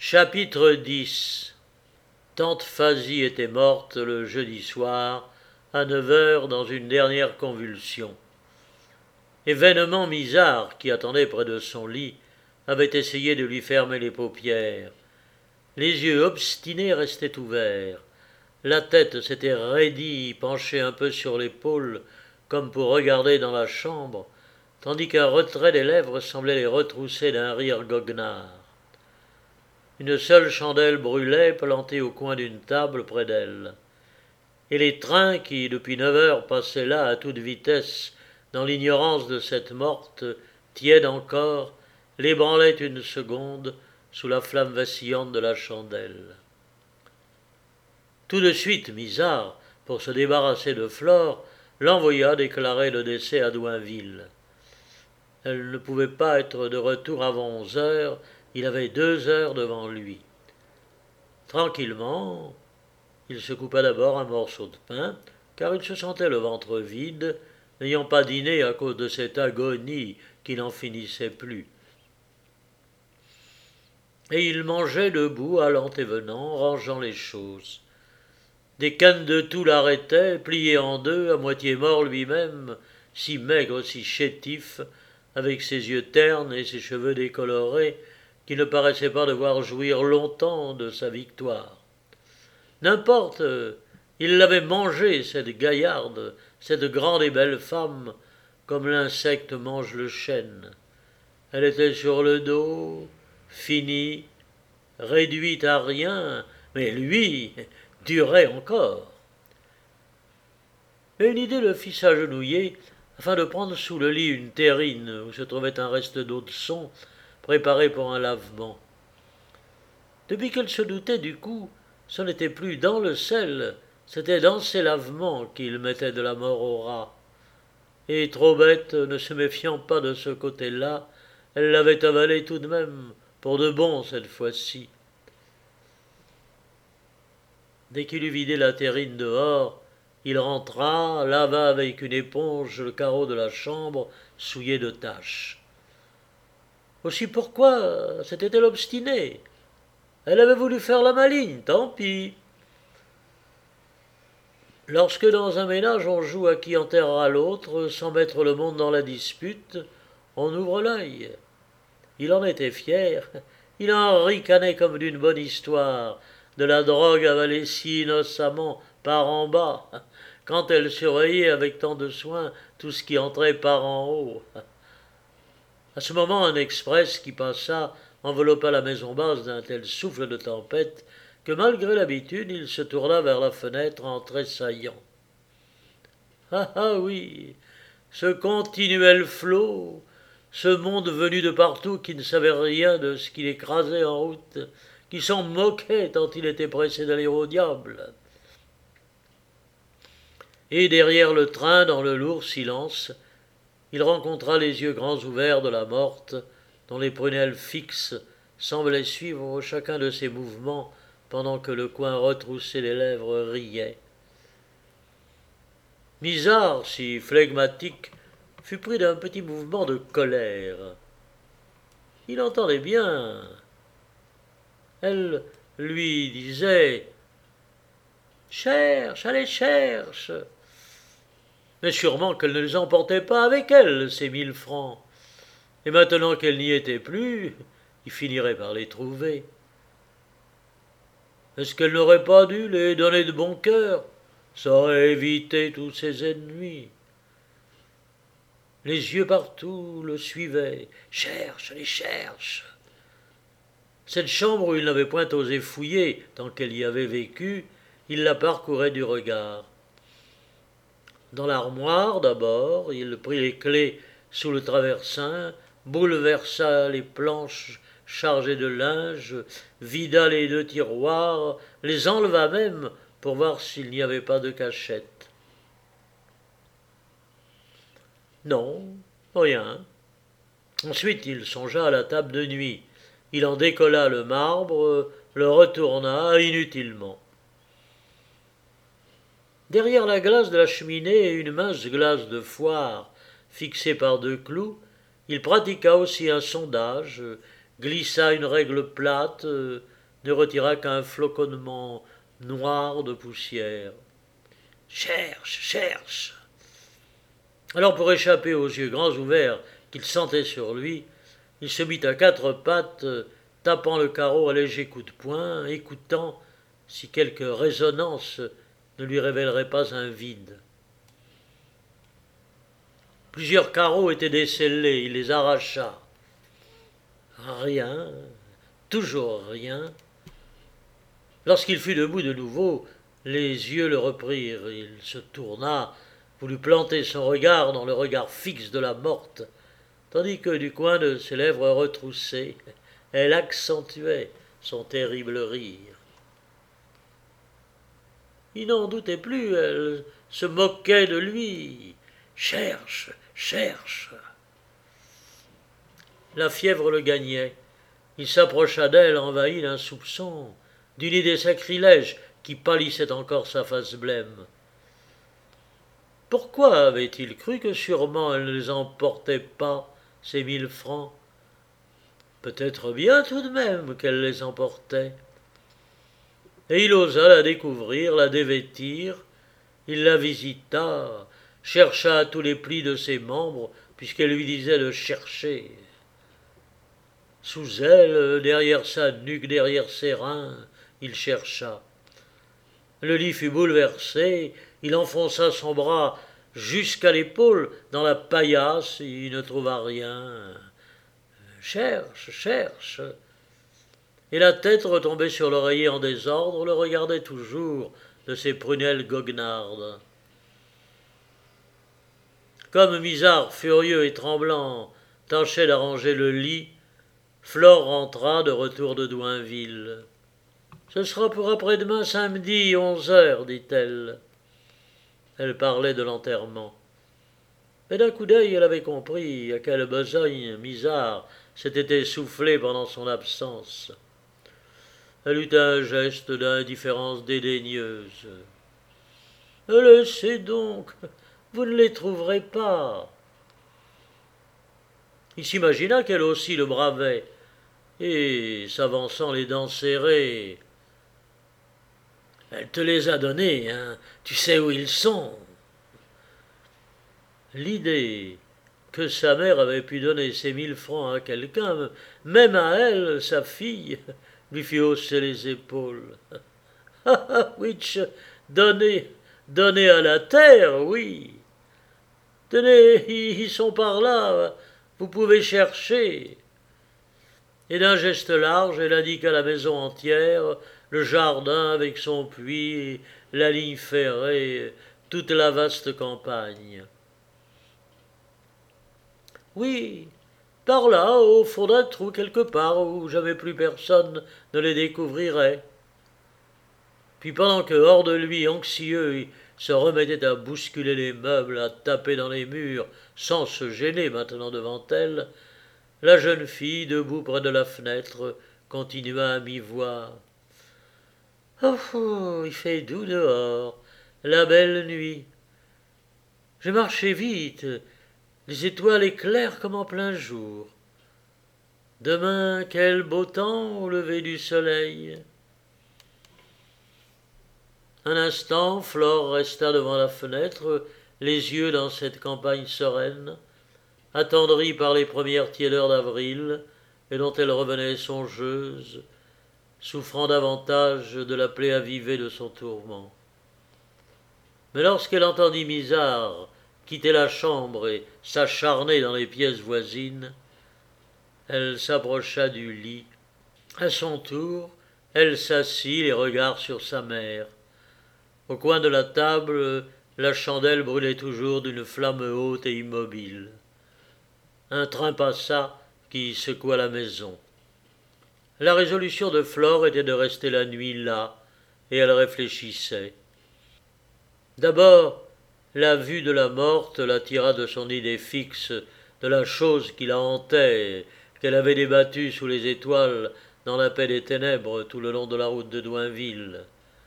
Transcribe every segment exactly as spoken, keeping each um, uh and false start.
Chapitre dix. Tante Phasie était morte le jeudi soir, à neuf heures, dans une dernière convulsion. Événement Misard, qui attendait près de son lit, avait essayé de lui fermer les paupières. Les yeux obstinés restaient ouverts. La tête s'était raidie, penchée un peu sur l'épaule, comme pour regarder dans la chambre, tandis qu'un retrait des lèvres semblait les retrousser d'un rire goguenard. Une seule chandelle brûlait, plantée au coin d'une table près d'elle. Et les trains qui, depuis neuf heures, passaient là à toute vitesse, dans l'ignorance de cette morte, tiède encore, l'ébranlaient une seconde sous la flamme vacillante de la chandelle. Tout de suite, Misard, pour se débarrasser de Flore, l'envoya déclarer le décès à Douinville. Elle ne pouvait pas être de retour avant onze heures, il avait deux heures devant lui. Tranquillement, il se coupa d'abord un morceau de pain, car il se sentait le ventre vide, n'ayant pas dîné à cause de cette agonie qui n'en finissait plus. Et il mangeait debout, allant et venant, rangeant les choses. Des cannes de toux l'arrêtaient, plié en deux, à moitié mort lui-même, si maigre, si chétif, avec ses yeux ternes et ses cheveux décolorés, qui ne paraissait pas devoir jouir longtemps de sa victoire. N'importe, il l'avait mangée, cette gaillarde, cette grande et belle femme, comme l'insecte mange le chêne. Elle était sur le dos, finie, réduite à rien, mais lui durait encore. Mais une idée le fit s'agenouiller, afin de prendre sous le lit une terrine où se trouvait un reste d'eau de son, préparé pour un lavement. Depuis qu'elle se doutait du coup, ce n'était plus dans le sel, c'était dans ses lavements qu'il mettait de la mort au rat. Et trop bête, ne se méfiant pas de ce côté-là, elle l'avait avalé tout de même, pour de bon cette fois-ci. Dès qu'il eut vidé la terrine dehors, il rentra, lava avec une éponge le carreau de la chambre, souillé de taches. Aussi pourquoi s'était-elle obstinée? Elle avait voulu faire la maligne, tant pis. Lorsque dans un ménage on joue à qui enterrera l'autre, sans mettre le monde dans la dispute, on ouvre l'œil. Il en était fier, il en ricanait comme d'une bonne histoire, de la drogue avalée si innocemment par en bas, quand elle surveillait avec tant de soin tout ce qui entrait par en haut. À ce moment, un express qui passa enveloppa la maison basse d'un tel souffle de tempête que, malgré l'habitude, il se tourna vers la fenêtre en tressaillant. Ah ah oui, ce continuel flot, ce monde venu de partout qui ne savait rien de ce qu'il écrasait en route, qui s'en moquait tant il était pressé d'aller au diable. Et derrière le train, dans le lourd silence, il rencontra les yeux grands ouverts de la morte, dont les prunelles fixes semblaient suivre chacun de ses mouvements pendant que le coin retroussé des lèvres riait. Misard, si flegmatique, fut pris d'un petit mouvement de colère. Il entendait bien. Elle lui disait « Cherche, allez, cherche !» Mais sûrement qu'elle ne les emportait pas avec elle, ces mille francs. Et maintenant qu'elle n'y était plus, il finirait par les trouver. Est-ce qu'elle n'aurait pas dû les donner de bon cœur? Ça aurait évité tous ses ennemis. Les yeux partout le suivaient. Cherche, les cherche. Cette chambre où il n'avait point osé fouiller tant qu'elle y avait vécu, il la parcourait du regard. Dans l'armoire, d'abord, il prit les clés sous le traversin, bouleversa les planches chargées de linge, vida les deux tiroirs, les enleva même pour voir s'il n'y avait pas de cachette. Non, rien. Ensuite, il songea à la table de nuit. Il en décolla le marbre, le retourna inutilement. Derrière la glace de la cheminée et une mince glace de foire fixée par deux clous, il pratiqua aussi un sondage, glissa une règle plate, euh, ne retira qu'un floconnement noir de poussière. « Cherche, cherche !» Alors pour échapper aux yeux grands ouverts qu'il sentait sur lui, il se mit à quatre pattes, tapant le carreau à légers coups de poing, écoutant si quelque résonance ne lui révélerait pas un vide. Plusieurs carreaux étaient descellés, il les arracha. Rien, toujours rien. Lorsqu'il fut debout de nouveau, les yeux le reprirent. Il se tourna, voulut planter son regard dans le regard fixe de la morte, tandis que du coin de ses lèvres retroussées, elle accentuait son terrible rire. Il n'en doutait plus, elle se moquait de lui. « Cherche, cherche !» La fièvre le gagnait. Il s'approcha d'elle, envahi d'un soupçon, d'une idée sacrilège qui pâlissait encore sa face blême. Pourquoi avait-il cru que sûrement elle ne les emportait pas, ces mille francs? Peut-être bien tout de même qu'elle les emportait. Et il osa la découvrir, la dévêtir. Il la visita, chercha à tous les plis de ses membres, puisqu'elle lui disait de chercher. Sous elle, derrière sa nuque, derrière ses reins, il chercha. Le lit fut bouleversé, il enfonça son bras jusqu'à l'épaule dans la paillasse, il ne trouva rien. Cherche, cherche. Et la tête retombée sur l'oreiller en désordre le regardait toujours de ses prunelles goguenardes. Comme Misard, furieux et tremblant, tâchait d'arranger le lit, Flore rentra de retour de Douinville. « Ce sera pour après-demain samedi, onze heures, dit-elle. » Elle parlait de l'enterrement. Mais d'un coup d'œil, elle avait compris à quelle besogne Misard s'était essoufflé pendant son absence. Elle eut un geste d'indifférence dédaigneuse. « Laissez donc, vous ne les trouverez pas. » Il s'imagina qu'elle aussi le bravait, et, s'avançant les dents serrées, « Elle te les a donnés, hein, tu sais où ils sont. » L'idée que sa mère avait pu donner ces mille francs à quelqu'un, même à elle, sa fille, lui fit hausser les épaules. « Ah ah, witch, donner, donner à la terre, oui. Tenez, ils sont par là, vous pouvez chercher. » Et d'un geste large, elle indiqua la maison entière, le jardin avec son puits, la ligne ferrée, toute la vaste campagne. « Oui, par là, au fond d'un trou quelque part, où jamais plus personne ne les découvrirait. » Puis pendant que, hors de lui, anxieux, il se remettait à bousculer les meubles, à taper dans les murs, sans se gêner maintenant devant elle, la jeune fille, debout près de la fenêtre, continua à mi-voix. « Oh, oh, il fait doux dehors, la belle nuit. J'ai marché vite, les étoiles éclairent comme en plein jour. Demain, quel beau temps au lever du soleil. » Un instant, Flore resta devant la fenêtre, les yeux dans cette campagne sereine, attendrie par les premières tiédeurs d'avril, et dont elle revenait songeuse, souffrant davantage de la plaie avivée de son tourment. Mais lorsqu'elle entendit Misard quitter la chambre et s'acharner dans les pièces voisines, elle s'approcha du lit. À son tour, elle s'assit, les regards sur sa mère. Au coin de la table, la chandelle brûlait toujours d'une flamme haute et immobile. Un train passa qui secoua la maison. La résolution de Flore était de rester la nuit là, et elle réfléchissait. D'abord, la vue de la morte l'attira de son idée fixe de la chose qui la hantait, qu'elle avait débattue sous les étoiles dans la paix des ténèbres tout le long de la route de Douinville.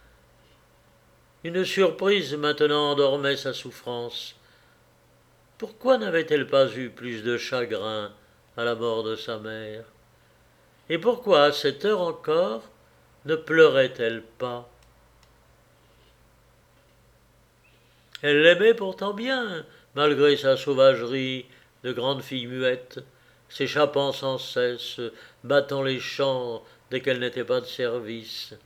Une surprise maintenant endormait sa souffrance. Pourquoi n'avait-elle pas eu plus de chagrin à la mort de sa mère? Et pourquoi, à cette heure encore, ne pleurait-elle pas? Elle l'aimait pourtant bien, malgré sa sauvagerie de grande fille muette, s'échappant sans cesse, battant les champs dès qu'elle n'était pas de service.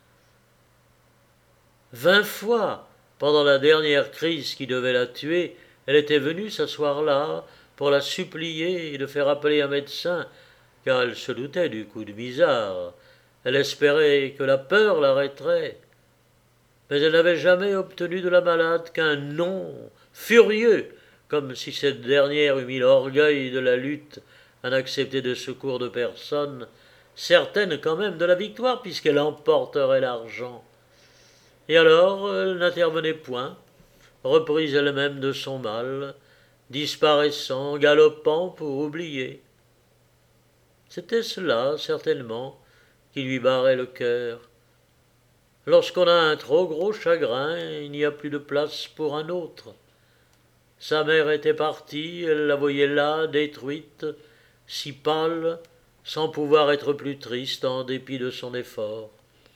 Vingt fois, pendant la dernière crise qui devait la tuer, elle était venue s'asseoir là pour la supplier de faire appeler un médecin, car elle se doutait du coup de Misard. Elle espérait que la peur l'arrêterait. Mais elle n'avait jamais obtenu de la malade qu'un non furieux, comme si cette dernière eût mis l'orgueil de la lutte à n'accepter de secours de personne, certaine quand même de la victoire puisqu'elle emporterait l'argent. Et alors elle n'intervenait point, reprise elle-même de son mal, disparaissant, galopant pour oublier. C'était cela, certainement, qui lui barrait le cœur. Lorsqu'on a un trop gros chagrin, il n'y a plus de place pour un autre. Sa mère était partie, elle la voyait là, détruite, si pâle, sans pouvoir être plus triste en dépit de son effort.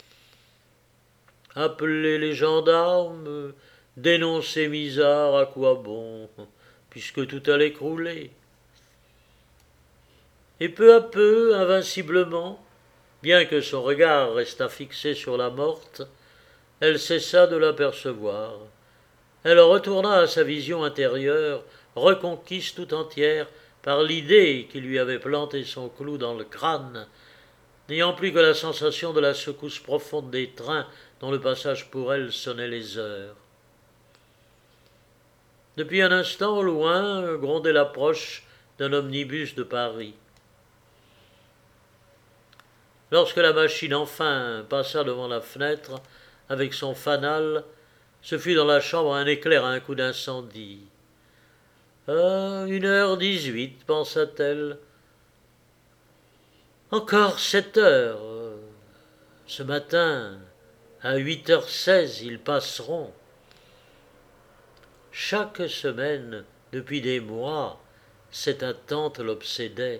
Appeler les gendarmes, dénoncer Misard, à quoi bon, puisque tout allait crouler. Et peu à peu, invinciblement, bien que son regard restât fixé sur la morte, elle cessa de l'apercevoir. Elle retourna à sa vision intérieure, reconquise tout entière par l'idée qui lui avait planté son clou dans le crâne, n'ayant plus que la sensation de la secousse profonde des trains dont le passage pour elle sonnait les heures. Depuis un instant, au loin, grondait l'approche d'un omnibus de Paris. Lorsque la machine enfin passa devant la fenêtre, avec son fanal, ce fut dans la chambre un éclair à un coup d'incendie. « Ah, une heure dix-huit, pensa-t-elle. Encore sept heures. Ce matin, à huit heures seize, ils passeront. » Chaque semaine, depuis des mois, cette attente l'obsédait.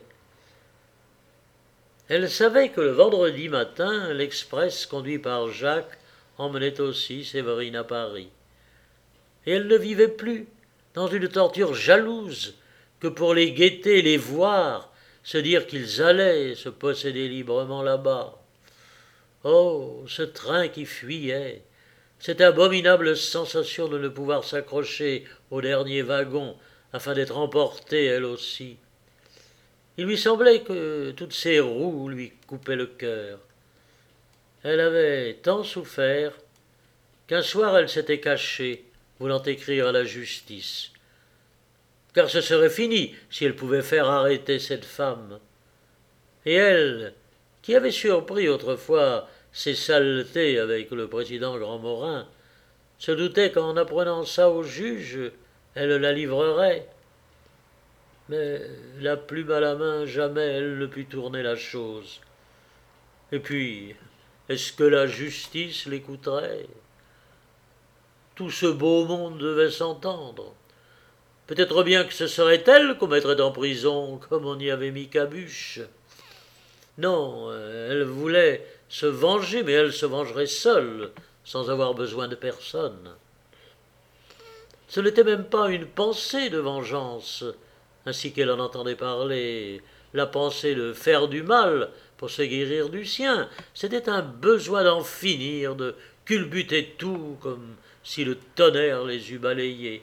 Elle savait que le vendredi matin, l'express conduit par Jacques emmenait aussi Séverine à Paris. Et elle ne vivait plus dans une torture jalouse que pour les guetter, les voir, se dire qu'ils allaient se posséder librement là-bas. Oh, ce train qui fuyait, cette abominable sensation de ne pouvoir s'accrocher au dernier wagon afin d'être emportée elle aussi. Il lui semblait que toutes ces roues lui coupaient le cœur. Elle avait tant souffert qu'un soir elle s'était cachée, voulant écrire à la justice. Car ce serait fini si elle pouvait faire arrêter cette femme. Et elle, qui avait surpris autrefois ses saletés avec le président Grandmorin, se doutait qu'en apprenant ça au juge, elle la livrerait. Mais la plume à la main, jamais elle ne put tourner la chose. Et puis, est-ce que la justice l'écouterait? Tout ce beau monde devait s'entendre. Peut-être bien que ce serait elle qu'on mettrait en prison, comme on y avait mis Cabuche. Non, elle voulait se venger, mais elle se vengerait seule, sans avoir besoin de personne. Ce n'était même pas une pensée de vengeance, ainsi qu'elle en entendait parler, la pensée de faire du mal pour se guérir du sien. C'était un besoin d'en finir, de culbuter tout comme si le tonnerre les eût balayés.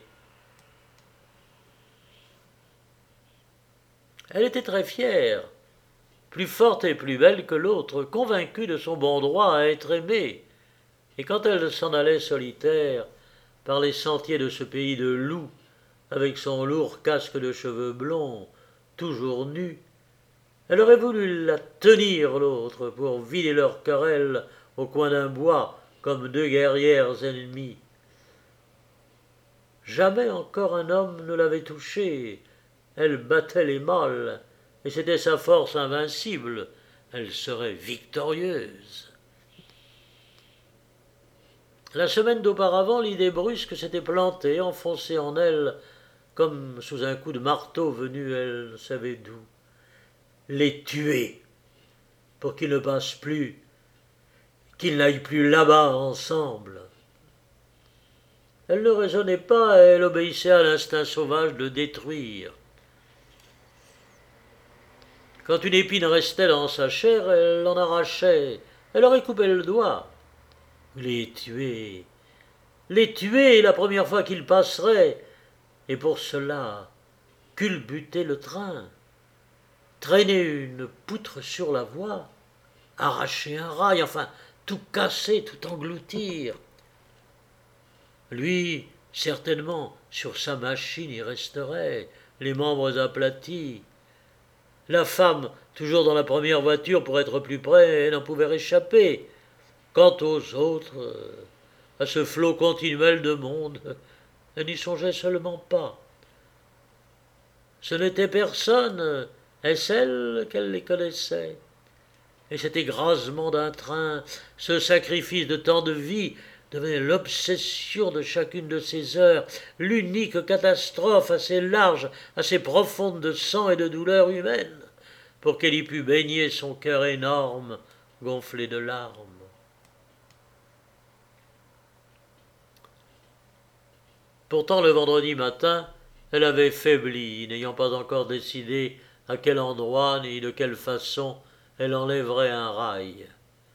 Elle était très fière, plus forte et plus belle que l'autre, convaincue de son bon droit à être aimée. Et quand elle s'en allait solitaire, par les sentiers de ce pays de loups, avec son lourd casque de cheveux blonds, toujours nu, elle aurait voulu la tenir l'autre pour vider leur querelle au coin d'un bois comme deux guerrières ennemies. Jamais encore un homme ne l'avait touchée. Elle battait les mâles, et c'était sa force invincible. Elle serait victorieuse. La semaine d'auparavant, l'idée brusque s'était plantée, enfoncée en elle, comme sous un coup de marteau venu elle ne savait d'où. Les tuer. pour qu'ils ne passent plus, qu'ils n'aillent plus là-bas ensemble. Elle ne raisonnait pas, elle obéissait à l'instinct sauvage de détruire. Quand une épine restait dans sa chair, elle l'en arrachait, elle aurait coupé le doigt. Les tuer, les tuer la première fois qu'ils passeraient, et pour cela, culbuter le train, traîner une poutre sur la voie, arracher un rail, enfin, tout casser, tout engloutir. Lui, certainement, sur sa machine y resterait, les membres aplatis. La femme, toujours dans la première voiture pour être plus près, n'en pouvait réchapper. Quant aux autres, à ce flot continuel de monde, elle n'y songeait seulement pas. Ce n'était personne, est-ce elle qu'elle les connaissait? Et cet écrasement d'un train, ce sacrifice de tant de vies, devenait l'obsession de chacune de ces heures, l'unique catastrophe assez large, assez profonde de sang et de douleur humaine, pour qu'elle y pût baigner son cœur énorme, gonflé de larmes. Pourtant, le vendredi matin, elle avait faibli, n'ayant pas encore décidé à quel endroit ni de quelle façon elle enlèverait un rail.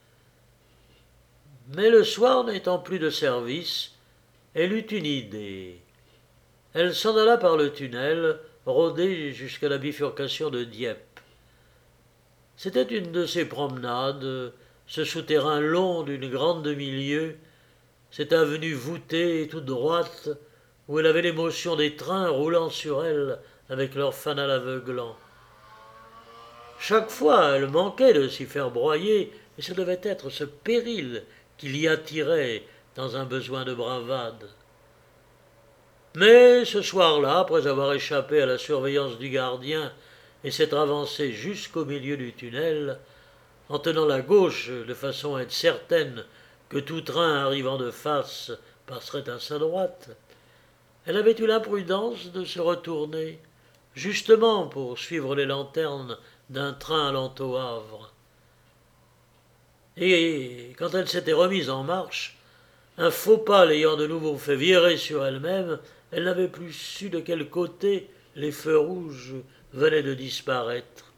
Mais le soir, n'étant plus de service, elle eut une idée. Elle s'en alla par le tunnel, rôder jusqu'à la bifurcation de Dieppe. C'était une de ces promenades, ce souterrain long d'une grande demi-lieue, cette avenue voûtée et toute droite, où elle avait l'émotion des trains roulant sur elle avec leur fanal aveuglant. Chaque fois, elle manquait de s'y faire broyer, et ce devait être ce péril qui l'y attirait dans un besoin de bravade. Mais ce soir-là, après avoir échappé à la surveillance du gardien et s'être avancée jusqu'au milieu du tunnel, en tenant la gauche de façon à être certaine que tout train arrivant de face passerait à sa droite, elle avait eu l'imprudence de se retourner, justement pour suivre les lanternes d'un train allant au Havre. Et quand elle s'était remise en marche, un faux pas l'ayant de nouveau fait virer sur elle-même, elle n'avait plus su de quel côté les feux rouges venaient de disparaître.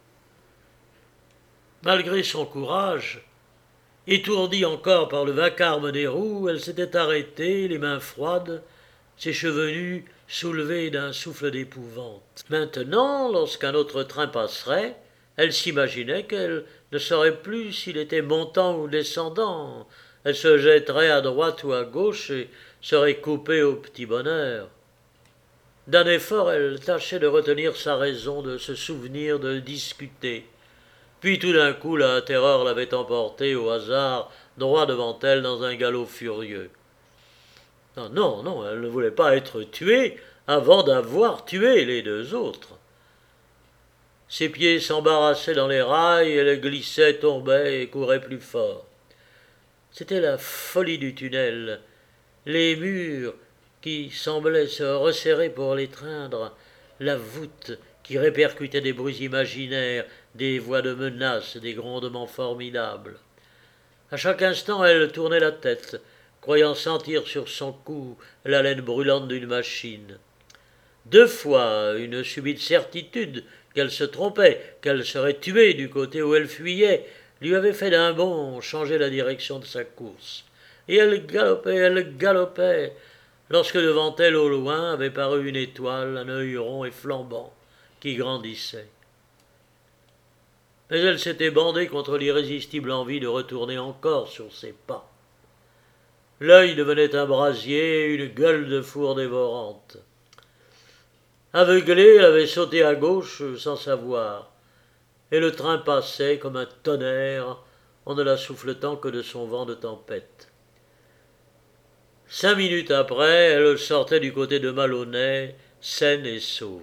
Malgré son courage, étourdie encore par le vacarme des roues, elle s'était arrêtée, les mains froides, ses cheveux nus soulevés d'un souffle d'épouvante. Maintenant, lorsqu'un autre train passerait, elle s'imaginait qu'elle ne saurait plus s'il était montant ou descendant. Elle se jetterait à droite ou à gauche et serait coupée au petit bonheur. D'un effort, elle tâchait de retenir sa raison, de se souvenir, de discuter. Puis tout d'un coup, la terreur l'avait emportée au hasard, droit devant elle dans un galop furieux. Non, non, non, elle ne voulait pas être tuée avant d'avoir tué les deux autres. Ses pieds s'embarrassaient dans les rails, elle glissait, tombait et courait plus fort. C'était la folie du tunnel, les murs qui semblaient se resserrer pour l'étreindre, la voûte qui répercutait des bruits imaginaires, des voix de menace, des grondements formidables. À chaque instant, elle tournait la tête, croyant sentir sur son cou l'haleine brûlante d'une machine. Deux fois, une subite certitude qu'elle se trompait, qu'elle serait tuée du côté où elle fuyait, lui avait fait d'un bond changer la direction de sa course. Et elle galopait, elle galopait, lorsque devant elle, au loin, avait paru une étoile, un œil rond et flambant, qui grandissait. Mais elle s'était bandée contre l'irrésistible envie de retourner encore sur ses pas. L'œil devenait un brasier, une gueule de four dévorante. Aveuglée, elle avait sauté à gauche sans savoir, et le train passait comme un tonnerre en ne la souffletant que de son vent de tempête. Cinq minutes après, elle sortait du côté de Malonnet, saine et sauve.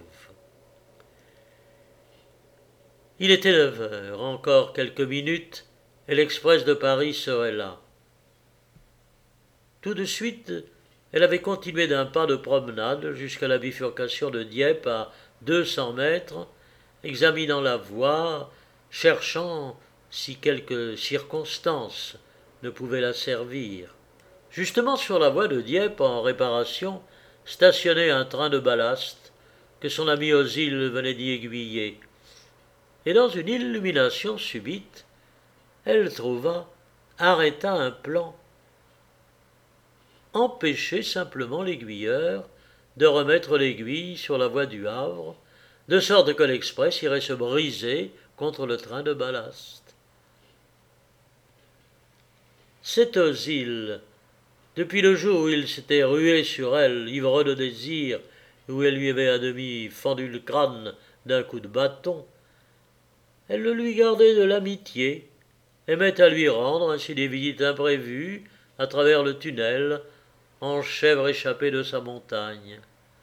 Il était neuf heures, encore quelques minutes, et l'express de Paris serait là. Tout de suite, elle avait continué d'un pas de promenade jusqu'à la bifurcation de Dieppe à deux cents mètres, examinant la voie, cherchant si quelque circonstance ne pouvait la servir. Justement sur la voie de Dieppe, en réparation, stationnait un train de ballast que son ami Ozyle venait d'y aiguiller. Et dans une illumination subite, elle trouva, arrêta un plan, empêcher simplement l'aiguilleur de remettre l'aiguille sur la voie du Havre, de sorte que l'express irait se briser contre le train de ballast. Cet Ozyle, depuis le jour où il s'était rué sur elle, ivre de désir, où elle lui avait à demi fendu le crâne d'un coup de bâton, elle le lui gardait de l'amitié, aimait à lui rendre ainsi des visites imprévues à travers le tunnel, en chèvre échappée de sa montagne.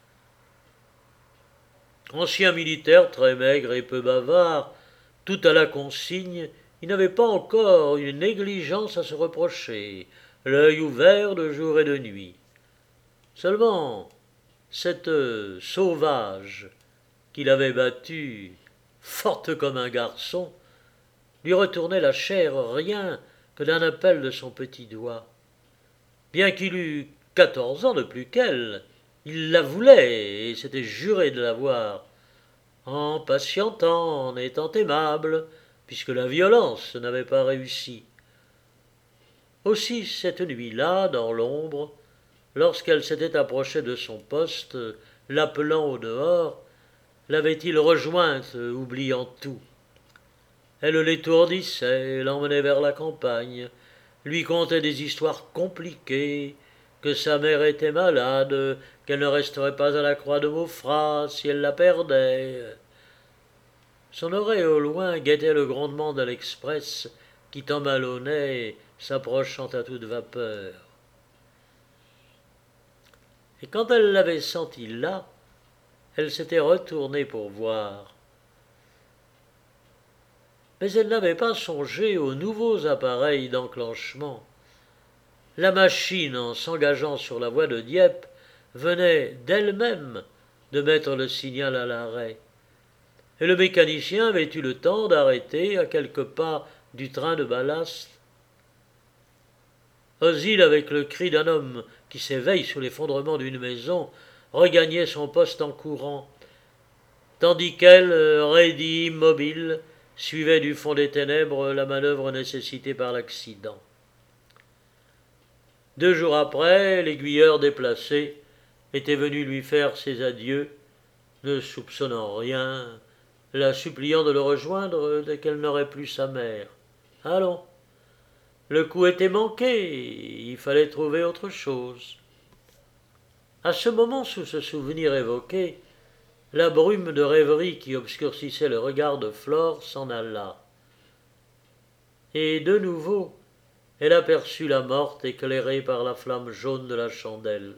Ancien militaire très maigre et peu bavard, tout à la consigne, il n'avait pas encore une négligence à se reprocher, l'œil ouvert de jour et de nuit. Seulement, cette sauvage qu'il avait battue, forte comme un garçon, lui retournait la chair rien que d'un appel de son petit doigt. Bien qu'il eût quatorze ans de plus qu'elle, il la voulait et s'était juré de l'avoir, en patientant, en étant aimable, puisque la violence n'avait pas réussi. Aussi cette nuit-là, dans l'ombre, lorsqu'elle s'était approchée de son poste, l'appelant au dehors, l'avait-il rejointe, oubliant tout. Elle l'étourdissait, l'emmenait vers la campagne, lui contait des histoires compliquées, que sa mère était malade, qu'elle ne resterait pas à la croix de Maufras si elle la perdait. Son oreille au loin guettait le grondement de l'express qui t'emmalonnait, s'approchant à toute vapeur. Et quand elle l'avait senti là, elle s'était retournée pour voir. Mais elle n'avait pas songé aux nouveaux appareils d'enclenchement. La machine, en s'engageant sur la voie de Dieppe, venait d'elle-même de mettre le signal à l'arrêt. Et le mécanicien avait eu le temps d'arrêter à quelques pas du train de ballast. Ozyle, avec le cri d'un homme qui s'éveille sous l'effondrement d'une maison, regagnait son poste en courant, tandis qu'elle, raidie, immobile, suivait du fond des ténèbres la manœuvre nécessitée par l'accident. Deux jours après, l'aiguilleur déplacé était venu lui faire ses adieux, ne soupçonnant rien, la suppliant de le rejoindre dès qu'elle n'aurait plus sa mère. Allons, le coup était manqué, il fallait trouver autre chose. À ce moment, sous ce souvenir évoqué, la brume de rêverie qui obscurcissait le regard de Flore s'en alla. Et de nouveau, elle aperçut la morte éclairée par la flamme jaune de la chandelle.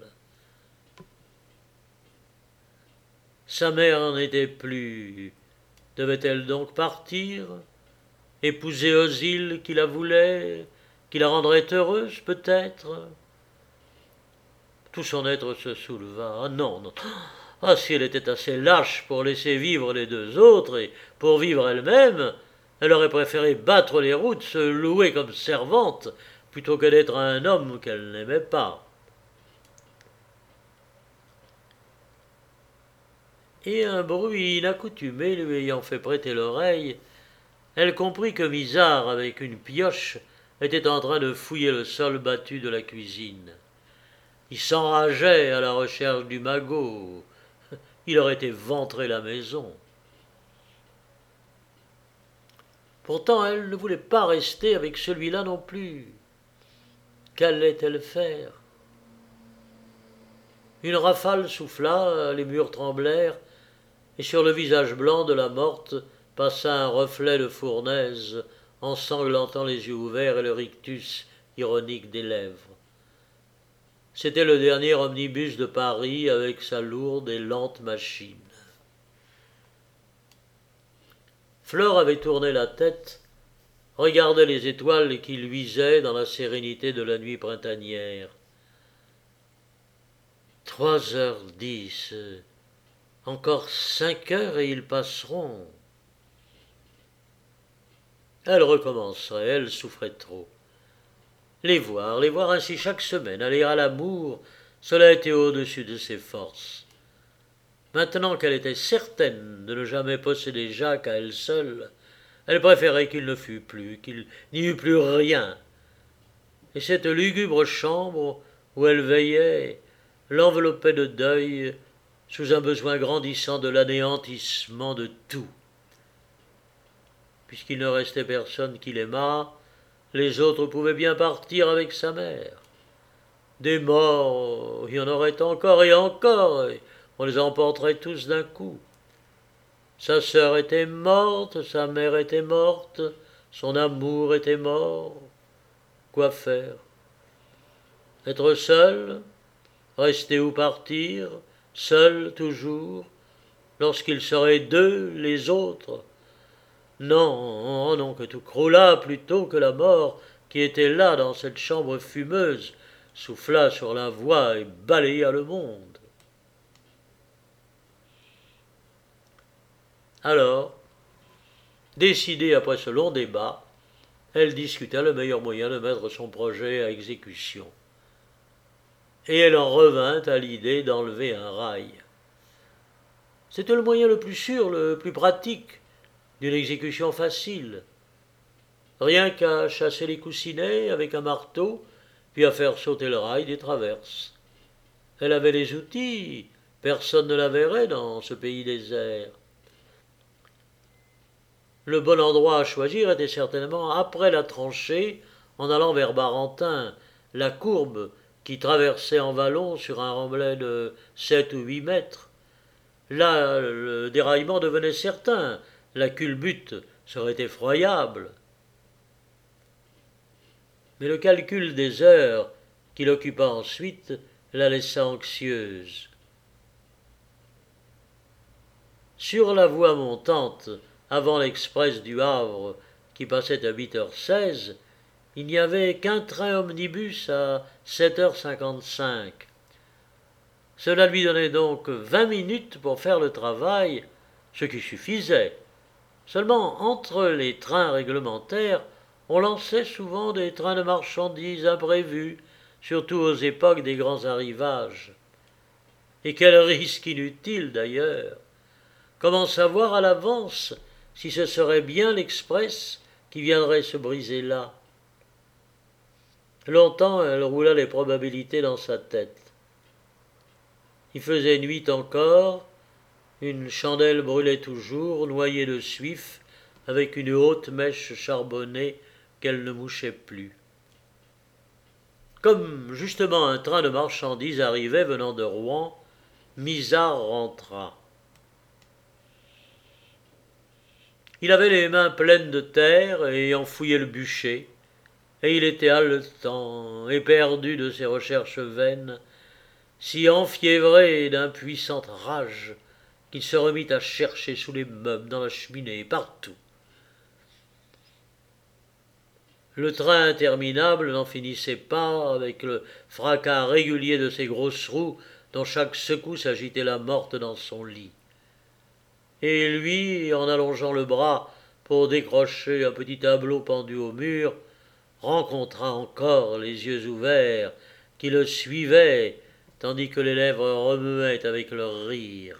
Sa mère n'en était plus. Devait-elle donc partir, épouser Ozyle qui la voulait, qui la rendrait heureuse peut-être? Tout son être se souleva. Ah non, non. Ah, si elle était assez lâche pour laisser vivre les deux autres et pour vivre elle-même, elle aurait préféré battre les routes, se louer comme servante, plutôt que d'être un homme qu'elle n'aimait pas. Et un bruit inaccoutumé lui ayant fait prêter l'oreille, elle comprit que Misard, avec une pioche, était en train de fouiller le sol battu de la cuisine. Il s'enrageait à la recherche du magot. Il aurait éventré la maison. Pourtant, elle ne voulait pas rester avec celui-là non plus. Qu'allait-elle faire? Une rafale souffla, les murs tremblèrent, et sur le visage blanc de la morte passa un reflet de fournaise, ensanglantant les yeux ouverts et le rictus ironique des lèvres. C'était le dernier omnibus de Paris avec sa lourde et lente machine. Flore avait tourné la tête, regardait les étoiles qui luisaient dans la sérénité de la nuit printanière. Trois heures dix, encore cinq heures et ils passeront. Elle recommencerait, elle souffrait trop. Les voir, les voir ainsi chaque semaine, aller à l'amour, cela était au-dessus de ses forces. Maintenant qu'elle était certaine de ne jamais posséder Jacques à elle seule, elle préférait qu'il ne fût plus, qu'il n'y eût plus rien. Et cette lugubre chambre où elle veillait l'enveloppait de deuil sous un besoin grandissant de l'anéantissement de tout. Puisqu'il ne restait personne qui l'aimât, les autres pouvaient bien partir avec sa mère. Des morts, il y en aurait encore et encore, et on les emporterait tous d'un coup. Sa sœur était morte, sa mère était morte, son amour était mort. Quoi faire? Être seul, rester ou partir, seul toujours, lorsqu'ils seraient deux, les autres. Non, oh non, que tout croulât plutôt que la mort qui était là dans cette chambre fumeuse, souffla sur la voie et balaya le monde. Alors, décidée après ce long débat, elle discuta le meilleur moyen de mettre son projet à exécution. Et elle en revint à l'idée d'enlever un rail. C'était le moyen le plus sûr, le plus pratique, d'une exécution facile. Rien qu'à chasser les coussinets avec un marteau, puis à faire sauter le rail des traverses. Elle avait les outils, personne ne la verrait dans ce pays désert. Le bon endroit à choisir était certainement après la tranchée, en allant vers Barentin, la courbe qui traversait en vallon sur un remblai de sept ou huit mètres. Là, le déraillement devenait certain, la culbute serait effroyable. Mais le calcul des heures qui l'occupa ensuite la laissa anxieuse. Sur la voie montante, avant l'express du Havre qui passait à huit heures seize, il n'y avait qu'un train omnibus à sept heures cinquante-cinq. Cela lui donnait donc vingt minutes pour faire le travail, ce qui suffisait. Seulement, entre les trains réglementaires, on lançait souvent des trains de marchandises imprévus, surtout aux époques des grands arrivages. Et quel risque inutile d'ailleurs! Comment savoir à l'avance si ce serait bien l'express qui viendrait se briser là? Longtemps elle roula les probabilités dans sa tête. Il faisait nuit encore, une chandelle brûlait toujours, noyée de suif, avec une haute mèche charbonnée qu'elle ne mouchait plus. Comme justement un train de marchandises arrivait venant de Rouen, Misard rentra. Il avait les mains pleines de terre et ayant fouillé le bûcher, et il était haletant, éperdu de ses recherches vaines, si enfiévré d'impuissante rage qu'il se remit à chercher sous les meubles, dans la cheminée, partout. Le train interminable n'en finissait pas avec le fracas régulier de ses grosses roues dont chaque secousse agitait la morte dans son lit. Et lui, en allongeant le bras pour décrocher un petit tableau pendu au mur, rencontra encore les yeux ouverts qui le suivaient tandis que les lèvres remuaient avec leur rire.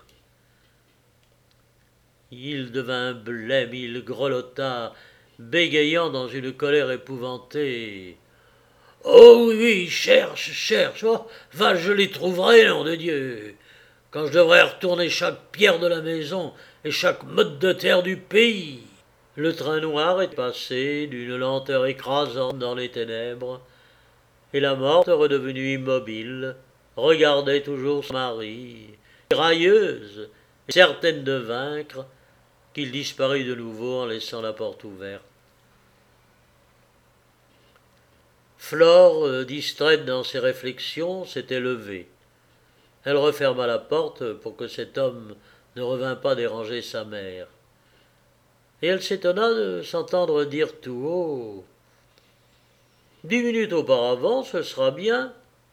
Il devint blême, il grelotta, bégayant dans une colère épouvantée. « Oh oui, cherche, cherche, oh, va, je les trouverai, nom de Dieu, quand je devrais retourner chaque pierre de la maison et chaque motte de terre du pays. » Le train noir est passé d'une lenteur écrasante dans les ténèbres, et la morte, redevenue immobile, regardait toujours son mari, railleuse et certaine de vaincre, qu'il disparut de nouveau en laissant la porte ouverte. Flore, distraite dans ses réflexions, s'était levée. Elle referma la porte pour que cet homme ne revînt pas déranger sa mère. Et elle s'étonna de s'entendre dire tout haut « Dix minutes auparavant, ce sera bien. »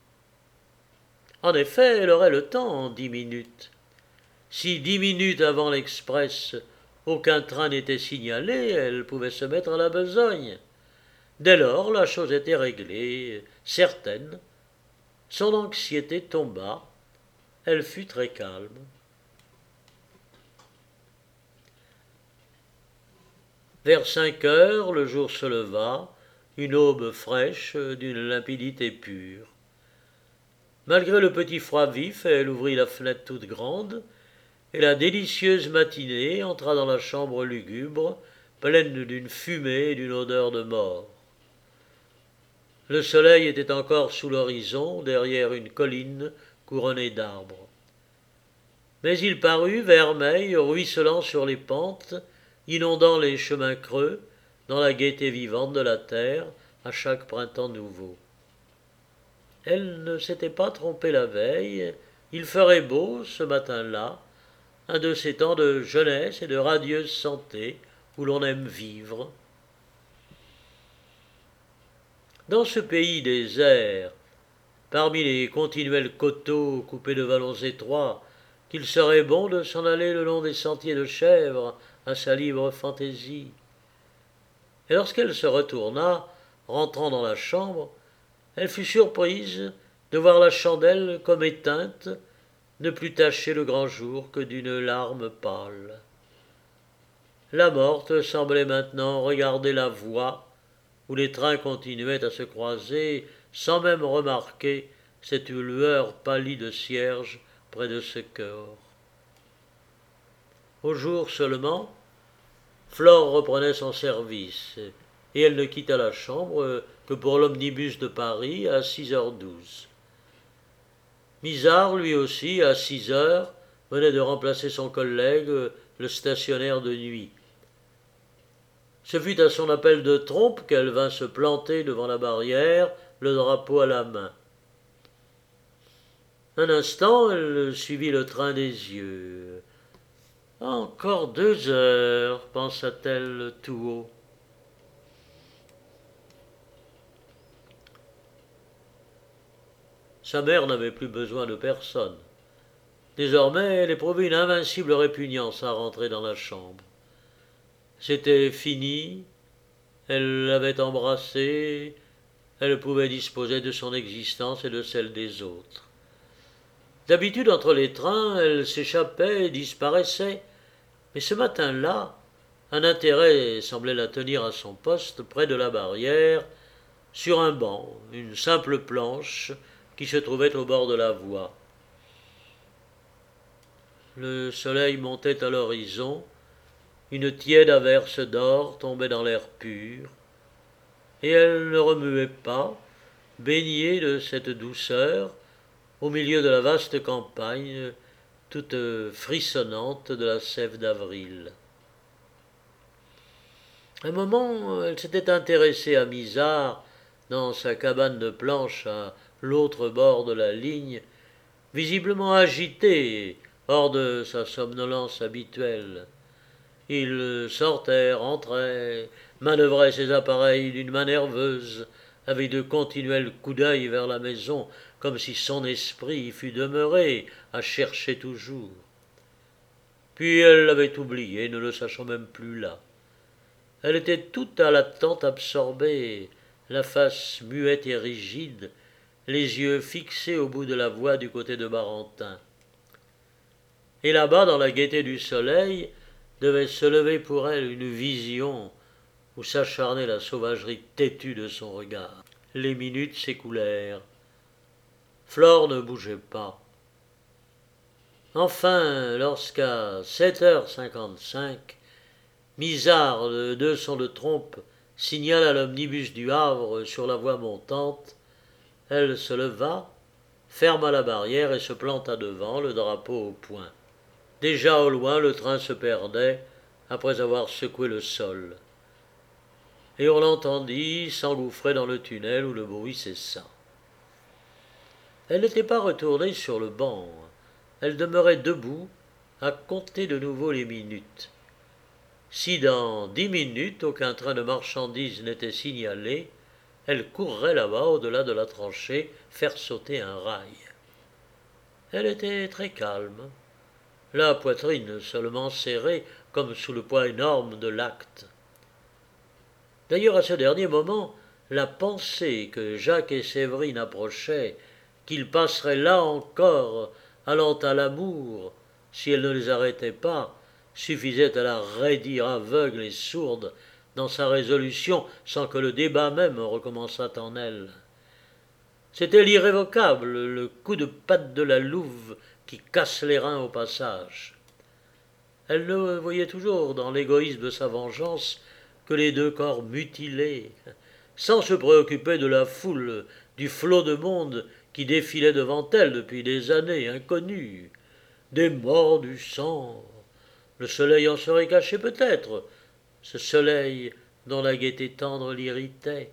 En effet, elle aurait le temps en dix minutes. Si dix minutes avant l'express, Aucun train n'était signalé, elle pouvait se mettre à la besogne. Dès lors, la chose était réglée, certaine. Son anxiété tomba, elle fut très calme. Vers cinq heures, le jour se leva, une aube fraîche d'une limpidité pure. Malgré le petit froid vif, elle ouvrit la fenêtre toute grande, et la délicieuse matinée entra dans la chambre lugubre, pleine d'une fumée et d'une odeur de mort. Le soleil était encore sous l'horizon, derrière une colline couronnée d'arbres. Mais il parut, vermeil, ruisselant sur les pentes, inondant les chemins creux, dans la gaieté vivante de la terre, à chaque printemps nouveau. Elle ne s'était pas trompée la veille, il ferait beau, ce matin-là, un de ces temps de jeunesse et de radieuse santé où l'on aime vivre. Dans ce pays désert, parmi les continuels coteaux coupés de vallons étroits, qu'il serait bon de s'en aller le long des sentiers de chèvres à sa libre fantaisie. Et lorsqu'elle se retourna, rentrant dans la chambre, elle fut surprise de voir la chandelle comme éteinte, ne plus tacher le grand jour que d'une larme pâle. La morte semblait maintenant regarder la voie où les trains continuaient à se croiser sans même remarquer cette lueur pâlie de cierge près de ce corps. Au jour seulement, Flore reprenait son service, et elle ne quitta la chambre que pour l'omnibus de Paris à six heures douze. Misard, lui aussi, à six heures, venait de remplacer son collègue, le stationnaire de nuit. Ce fut à son appel de trompe qu'elle vint se planter devant la barrière, le drapeau à la main. Un instant, elle suivit le train des yeux. « Encore deux heures, pensa-t-elle tout haut. Sa mère n'avait plus besoin de personne. Désormais, elle éprouvait une invincible répugnance à rentrer dans la chambre. C'était fini, elle l'avait embrassé, elle pouvait disposer de son existence et de celle des autres. D'habitude, entre les trains, elle s'échappait et disparaissait, mais ce matin-là, un intérêt semblait la tenir à son poste près de la barrière, sur un banc, une simple planche qui se trouvait au bord de la voie. Le soleil montait à l'horizon, une tiède averse d'or tombait dans l'air pur, et elle ne remuait pas, baignée de cette douceur, au milieu de la vaste campagne, toute frissonnante de la sève d'avril. Un moment, elle s'était intéressée à Misard dans sa cabane de planches à l'autre bord de la ligne, visiblement agité, hors de sa somnolence habituelle. Il sortait, rentrait, manœuvrait ses appareils d'une main nerveuse, avec de continuels coups d'œil vers la maison, comme si son esprit y fût demeuré, à chercher toujours. Puis elle l'avait oublié, ne le sachant même plus là. Elle était toute à l'attente absorbée, la face muette et rigide, les yeux fixés au bout de la voie du côté de Barentin. Et là-bas, dans la gaieté du soleil, devait se lever pour elle une vision où s'acharnait la sauvagerie têtue de son regard. Les minutes s'écoulèrent. Flore ne bougeait pas. Enfin, lorsqu'à sept heures cinquante-cinq, Misard, de deux sons de trompe, signala l'omnibus du Havre sur la voie montante, elle se leva, ferma la barrière et se planta devant, le drapeau au poing. Déjà au loin, le train se perdait, après avoir secoué le sol. Et on l'entendit s'engouffrer dans le tunnel où le bruit cessa. Elle n'était pas retournée sur le banc. Elle demeurait debout, à compter de nouveau les minutes. Si dans dix minutes aucun train de marchandises n'était signalé, elle courrait là-bas, au-delà de la tranchée, faire sauter un rail. Elle était très calme, la poitrine seulement serrée comme sous le poids énorme de l'acte. D'ailleurs, à ce dernier moment, la pensée que Jacques et Séverine approchaient, qu'ils passeraient là encore, allant à l'amour, si elle ne les arrêtait pas, suffisait à la raidir aveugle et sourde dans sa résolution sans que le débat même recommençât en elle. C'était l'irrévocable, le coup de patte de la louve qui casse les reins au passage. Elle ne voyait toujours dans l'égoïsme de sa vengeance que les deux corps mutilés, sans se préoccuper de la foule, du flot de monde qui défilait devant elle depuis des années inconnues, des morts du sang. Le soleil en serait caché peut-être, ce soleil dont la gaieté tendre l'irritait.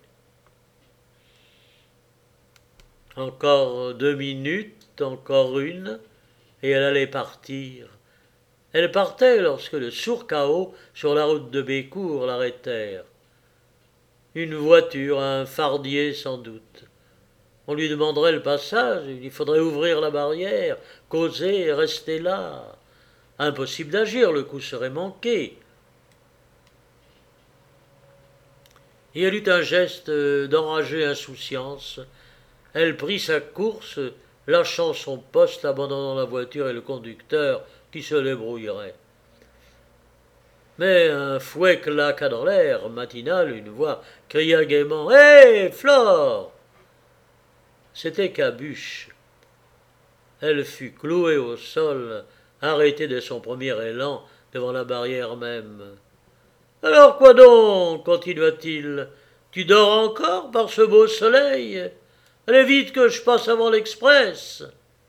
Encore deux minutes, encore une, et elle allait partir. Elle partait lorsque le sourd chaos sur la route de Bécourt l'arrêtèrent. Une voiture, un fardier sans doute. On lui demanderait le passage, il faudrait ouvrir la barrière, causer et rester là. Impossible d'agir, le coup serait manqué. Et elle eut un geste d'enragée insouciance. Elle prit sa course, lâchant son poste, abandonnant la voiture et le conducteur qui se débrouillerait. Mais un fouet claqua dans l'air matinal, une voix cria gaiement « Hé, Flore !» C'était Cabuche. Elle fut clouée au sol, arrêtée de son premier élan devant la barrière même. « Alors quoi donc ?» continua-t-il. « Tu dors encore par ce beau soleil ? Allez vite que je passe avant l'express !»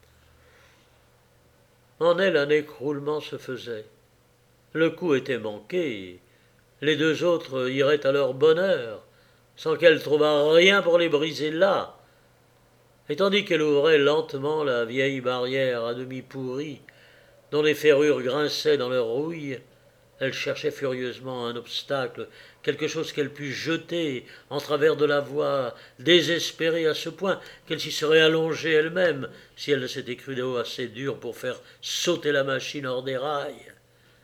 En elle, un écroulement se faisait. Le coup était manqué. Les deux autres iraient à leur bonheur, sans qu'elle trouvât rien pour les briser là. Et tandis qu'elle ouvrait lentement la vieille barrière à demi pourrie, dont les ferrures grinçaient dans leur rouille, elle cherchait furieusement un obstacle, quelque chose qu'elle pût jeter en travers de la voie, désespérée à ce point qu'elle s'y serait allongée elle-même si elle ne s'était crue de haut assez dure pour faire sauter la machine hors des rails.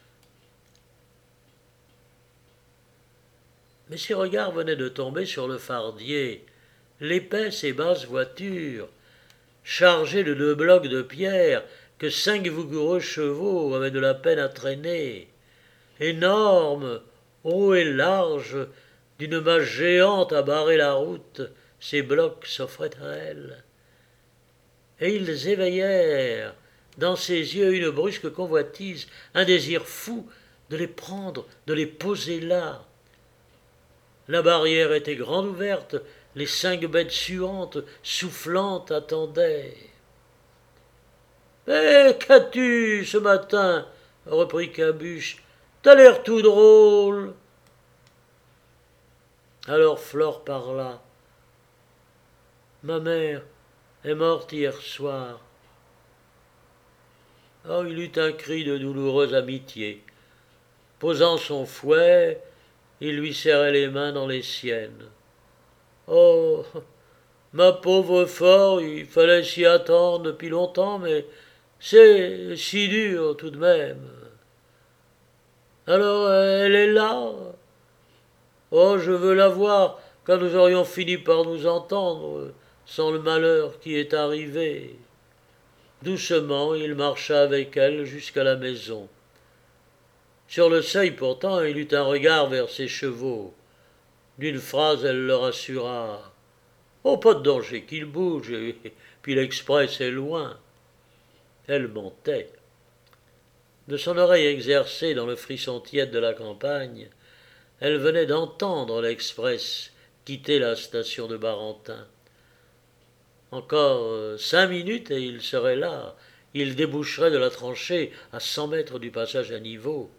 Mais ses regards venaient de tomber sur le fardier, l'épaisse et basse voiture, chargée de deux blocs de pierre que cinq vigoureux chevaux avaient de la peine à traîner, énorme, haut et large, d'une masse géante à barrer la route, ces blocs s'offraient à elle. Et ils éveillèrent dans ses yeux une brusque convoitise, un désir fou de les prendre, de les poser là. La barrière était grande ouverte, les cinq bêtes suantes, soufflantes, attendaient. « Eh, qu'as-tu ce matin ?» reprit Cabuche. « T'as l'air tout drôle. » Alors Flore parla. « Ma mère est morte hier soir. » Oh, il eut un cri de douloureuse amitié. Posant son fouet, il lui serrait les mains dans les siennes. « Oh, ma pauvre Flore, il fallait s'y attendre depuis longtemps, mais c'est si dur tout de même. » Alors elle est là. Oh, je veux la voir quand nous aurions fini par nous entendre, sans le malheur qui est arrivé. Doucement, il marcha avec elle jusqu'à la maison. Sur le seuil, pourtant, il eut un regard vers ses chevaux. D'une phrase, elle le rassura. « Oh, pas de danger qu'il bouge, et puis l'express est loin. » Elle montait. De son oreille exercée dans le frisson tiède de la campagne, elle venait d'entendre l'express quitter la station de Barentin. Encore cinq minutes et il serait là. Il déboucherait de la tranchée à cent mètres du passage à niveau.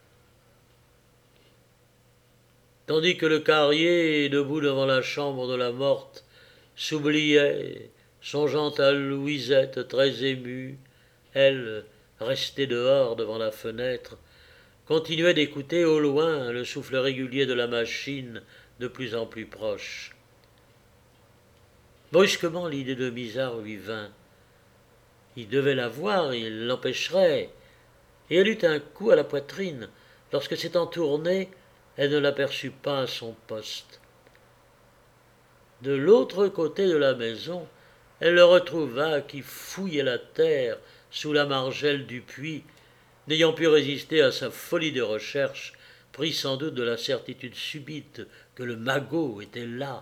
Tandis que le carrier, debout devant la chambre de la morte, s'oubliait, songeant à Louisette très émue, elle, restée dehors devant la fenêtre, continuait d'écouter au loin le souffle régulier de la machine de plus en plus proche. Brusquement, l'idée de Misard lui vint. Il devait la voir, il l'empêcherait. Et elle eut un coup à la poitrine, lorsque s'étant tournée, elle ne l'aperçut pas à son poste. De l'autre côté de la maison, elle le retrouva qui fouillait la terre sous la margelle du puits, n'ayant pu résister à sa folie de recherche, pris sans doute de la certitude subite que le magot était là.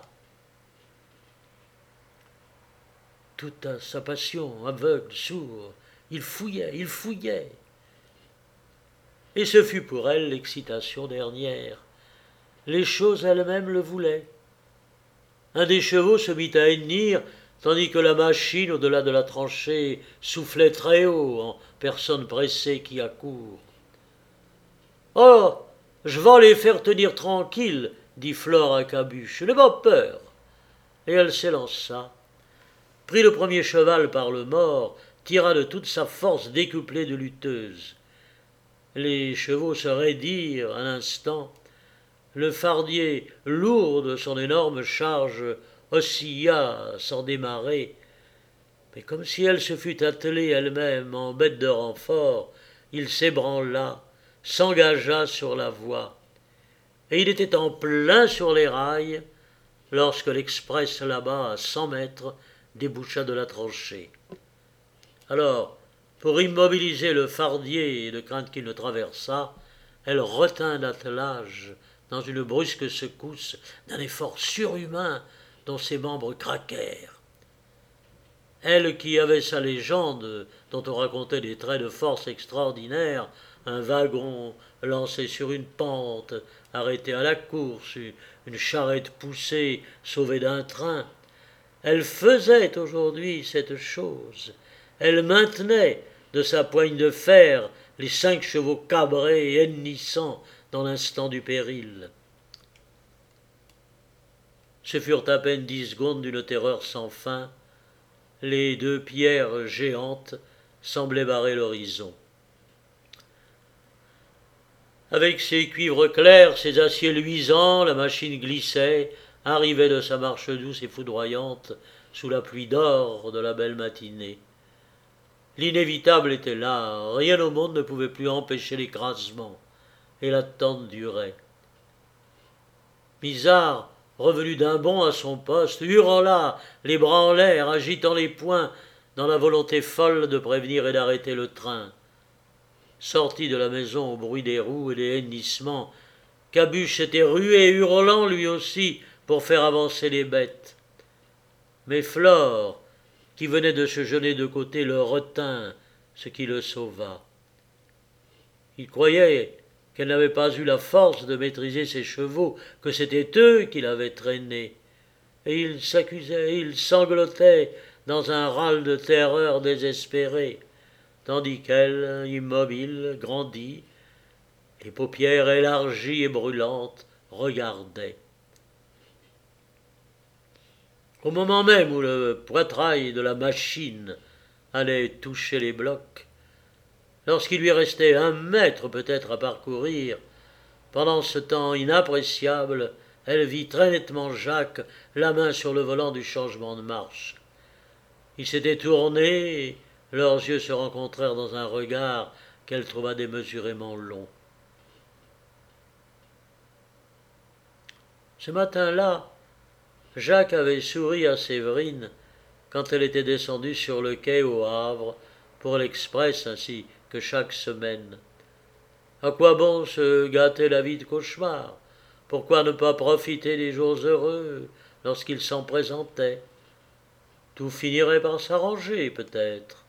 Toute sa passion, aveugle, sourd, il fouillait, il fouillait. Et ce fut pour elle l'excitation dernière. Les choses elles-mêmes le voulaient. Un des chevaux se mit à hennir, tandis que la machine, au-delà de la tranchée, soufflait très haut en personne pressée qui accourt. « Oh, je vais les faire tenir tranquilles, dit Flore à Cabuche, n'aie pas peur. » Et elle s'élança, prit le premier cheval par le mors, tira de toute sa force décuplée de lutteuse. Les chevaux se raidirent un instant. Le fardier, lourd de son énorme charge, oscilla sans démarrer, mais comme si elle se fût attelée elle-même en bête de renfort, il s'ébranla, s'engagea sur la voie, et il était en plein sur les rails lorsque l'express là-bas, à cent mètres, déboucha de la tranchée. Alors, pour immobiliser le fardier et de crainte qu'il ne traversât, elle retint l'attelage dans une brusque secousse d'un effort surhumain dont ses membres craquèrent. Elle qui avait sa légende, dont on racontait des traits de force extraordinaires, un wagon lancé sur une pente, arrêté à la course, une charrette poussée, sauvée d'un train, elle faisait aujourd'hui cette chose. Elle maintenait de sa poigne de fer les cinq chevaux cabrés et hennissants dans l'instant du péril. Ce furent à peine dix secondes d'une terreur sans fin. Les deux pierres géantes semblaient barrer l'horizon. Avec ses cuivres clairs, ses aciers luisants, la machine glissait, arrivait de sa marche douce et foudroyante sous la pluie d'or de la belle matinée. L'inévitable était là, rien au monde ne pouvait plus empêcher l'écrasement, et l'attente durait. Misard, revenu d'un bond à son poste, hurla, les bras en l'air, agitant les poings, dans la volonté folle de prévenir et d'arrêter le train. Sorti de la maison au bruit des roues et des hennissements, Cabuche s'était rué, hurlant lui aussi, pour faire avancer les bêtes. Mais Flore, qui venait de se jeter de côté, le retint, ce qui le sauva. Il croyait qu'elle n'avait pas eu la force de maîtriser ses chevaux, que c'était eux qui l'avaient traînée. Et il s'accusait, il sanglotait dans un râle de terreur désespérée, tandis qu'elle, immobile, grandie, les paupières élargies et brûlantes, regardait. Au moment même où le poitrail de la machine allait toucher les blocs, lorsqu'il lui restait un mètre peut-être à parcourir, pendant ce temps inappréciable, elle vit très nettement Jacques, la main sur le volant du changement de marche. Il s'était tourné, et leurs yeux se rencontrèrent dans un regard qu'elle trouva démesurément long. Ce matin-là, Jacques avait souri à Séverine quand elle était descendue sur le quai au Havre pour l'Express ainsi que chaque semaine. À quoi bon se gâter la vie de cauchemar? Pourquoi ne pas profiter des jours heureux lorsqu'ils s'en présentaient? Tout finirait par s'arranger, peut-être.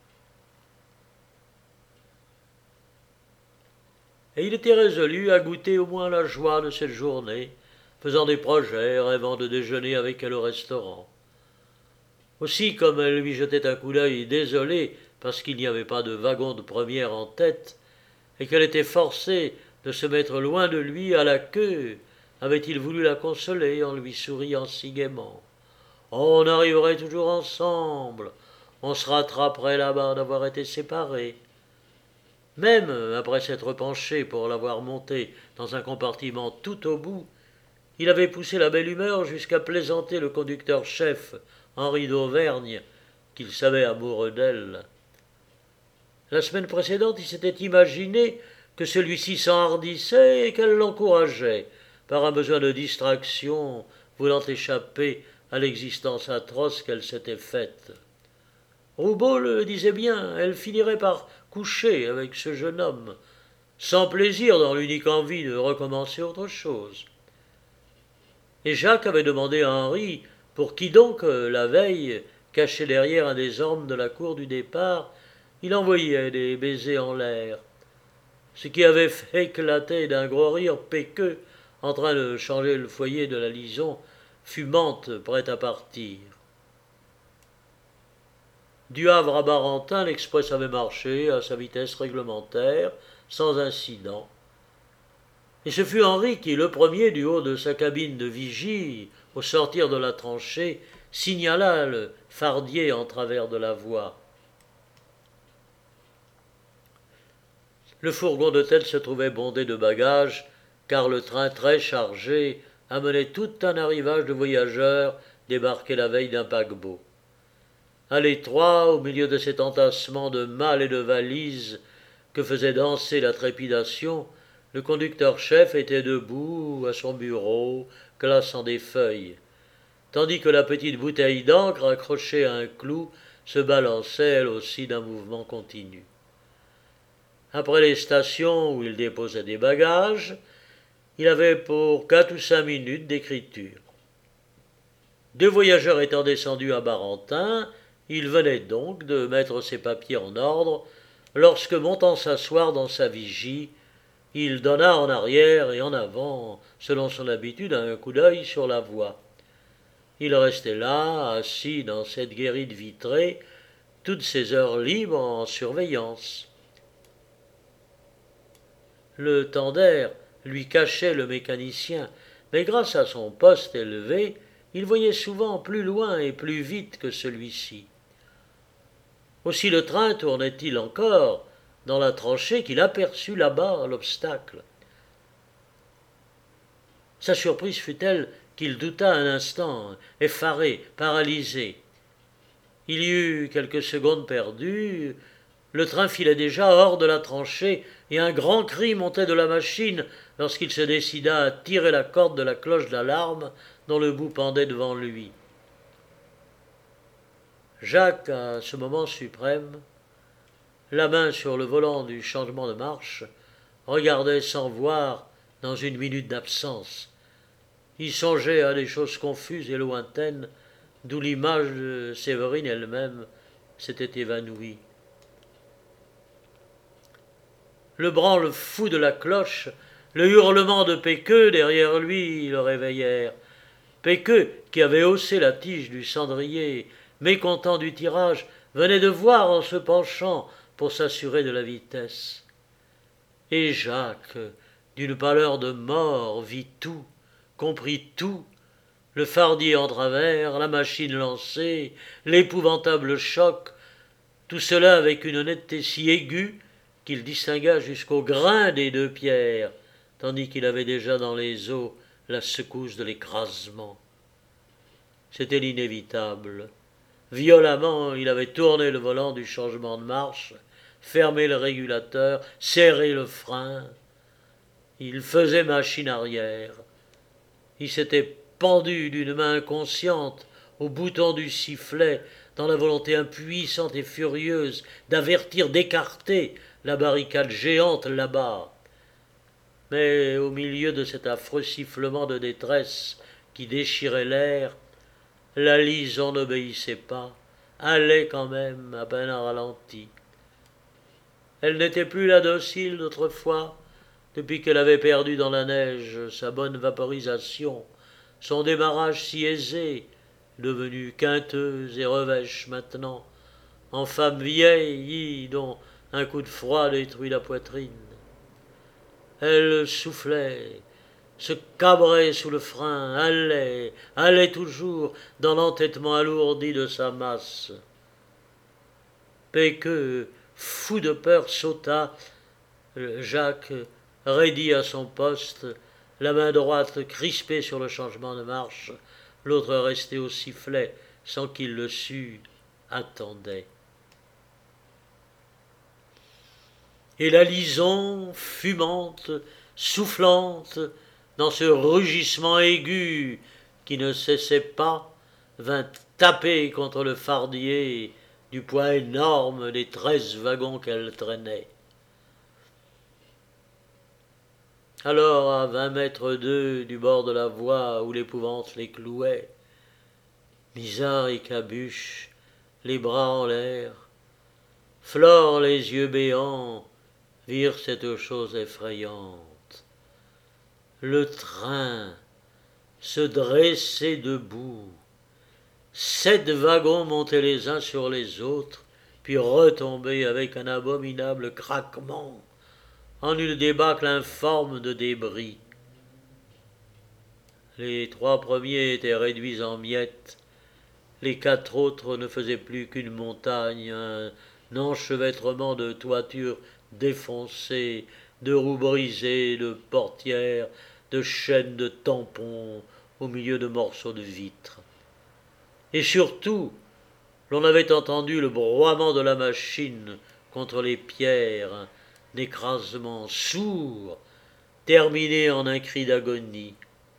Et il était résolu à goûter au moins la joie de cette journée, faisant des projets, rêvant de déjeuner avec elle au restaurant. Aussi, comme elle lui jetait un coup d'œil désolé parce qu'il n'y avait pas de wagon de première en tête, et qu'elle était forcée de se mettre loin de lui à la queue, avait-il voulu la consoler en lui souriant si gaiement. « On arriverait toujours ensemble, on se rattraperait là-bas d'avoir été séparés. » Même après s'être penché pour l'avoir montée dans un compartiment tout au bout, il avait poussé la belle humeur jusqu'à plaisanter le conducteur-chef, Henri d'Auvergne, qu'il savait amoureux d'elle. La semaine précédente, il s'était imaginé que celui-ci s'enhardissait et qu'elle l'encourageait, par un besoin de distraction, voulant échapper à l'existence atroce qu'elle s'était faite. Roubaud le disait bien, elle finirait par coucher avec ce jeune homme, sans plaisir dans l'unique envie de recommencer autre chose. Et Jacques avait demandé à Henri pour qui donc, la veille, caché derrière un des ormes de la cour du départ, il envoyait des baisers en l'air, ce qui avait fait éclater d'un gros rire Péqueux en train de changer le foyer de la Lison, fumante, prête à partir. Du Havre à Barentin, l'express avait marché à sa vitesse réglementaire, sans incident. Et ce fut Henri qui, le premier, du haut de sa cabine de vigie, au sortir de la tranchée, signala le fardier en travers de la voie. Le fourgon de tête se trouvait bondé de bagages, car le train très chargé amenait tout un arrivage de voyageurs débarqués la veille d'un paquebot. À l'étroit, au milieu de cet entassement de malles et de valises que faisait danser la trépidation, le conducteur-chef était debout à son bureau, classant des feuilles, tandis que la petite bouteille d'encre accrochée à un clou se balançait elle aussi d'un mouvement continu. Après les stations où il déposait des bagages, il avait pour quatre ou cinq minutes d'écriture. Deux voyageurs étant descendus à Barentin, il venait donc de mettre ses papiers en ordre, lorsque, montant s'asseoir dans sa vigie, il donna en arrière et en avant, selon son habitude, un coup d'œil sur la voie. Il restait là, assis dans cette guérite vitrée, toutes ses heures libres en surveillance. Le tender lui cachait le mécanicien, mais grâce à son poste élevé, il voyait souvent plus loin et plus vite que celui-ci. Aussi le train tournait-il encore dans la tranchée qu'il aperçut là-bas l'obstacle. Sa surprise fut telle qu'il douta un instant, effaré, paralysé. Il y eut quelques secondes perdues, le train filait déjà hors de la tranchée et un grand cri montait de la machine lorsqu'il se décida à tirer la corde de la cloche d'alarme dont le bout pendait devant lui. Jacques, à ce moment suprême, la main sur le volant du changement de marche, regardait sans voir dans une minute d'absence. Il songeait à des choses confuses et lointaines, d'où l'image de Séverine elle-même s'était évanouie. Le branle fou de la cloche, le hurlement de Péqueux derrière lui le réveillèrent. Péqueux, qui avait haussé la tige du cendrier, mécontent du tirage, venait de voir en se penchant pour s'assurer de la vitesse. Et Jacques, d'une pâleur de mort, vit tout, comprit tout, le fardier en travers, la machine lancée, l'épouvantable choc, tout cela avec une netteté si aiguë qu'il distingua jusqu'au grain des deux pierres, tandis qu'il avait déjà dans les os la secousse de l'écrasement. C'était l'inévitable. Violemment, il avait tourné le volant du changement de marche, fermé le régulateur, serré le frein. Il faisait machine arrière. Il s'était pendu d'une main inconsciente au bouton du sifflet, dans la volonté impuissante et furieuse d'avertir, d'écarter la barricade géante là-bas. Mais au milieu de cet affreux sifflement de détresse qui déchirait l'air, la Lison n'obéissait pas, allait quand même à peine ralentie. Elle n'était plus la docile d'autrefois, depuis qu'elle avait perdu dans la neige sa bonne vaporisation, son démarrage si aisé, devenue quinteuse et revêche maintenant, en femme vieille dont un coup de froid détruit la poitrine. Elle soufflait, se cabrait sous le frein, allait, allait toujours dans l'entêtement alourdi de sa masse. Péqueux, fou de peur, sauta. Jacques, raidi à son poste, la main droite crispée sur le changement de marche, l'autre restée au sifflet sans qu'il le sût, attendait. Et la lison, fumante, soufflante, dans ce rugissement aigu qui ne cessait pas, vint taper contre le fardier du poids énorme des treize wagons qu'elle traînait. Alors, à vingt mètres d'eux, du bord de la voie où l'épouvante les clouait, Misard et Cabuche, les bras en l'air, Flore, les yeux béants, virent cette chose effrayante. Le train se dressait debout, sept wagons montaient les uns sur les autres, puis retombaient avec un abominable craquement en une débâcle informe de débris. Les trois premiers étaient réduits en miettes, les quatre autres ne faisaient plus qu'une montagne, un enchevêtrement de toitures défoncées, de roues brisées, de portières, de chaînes de tampons au milieu de morceaux de vitres. Et surtout, l'on avait entendu le broiement de la machine contre les pierres, un écrasement sourd, terminé en un cri d'agonie.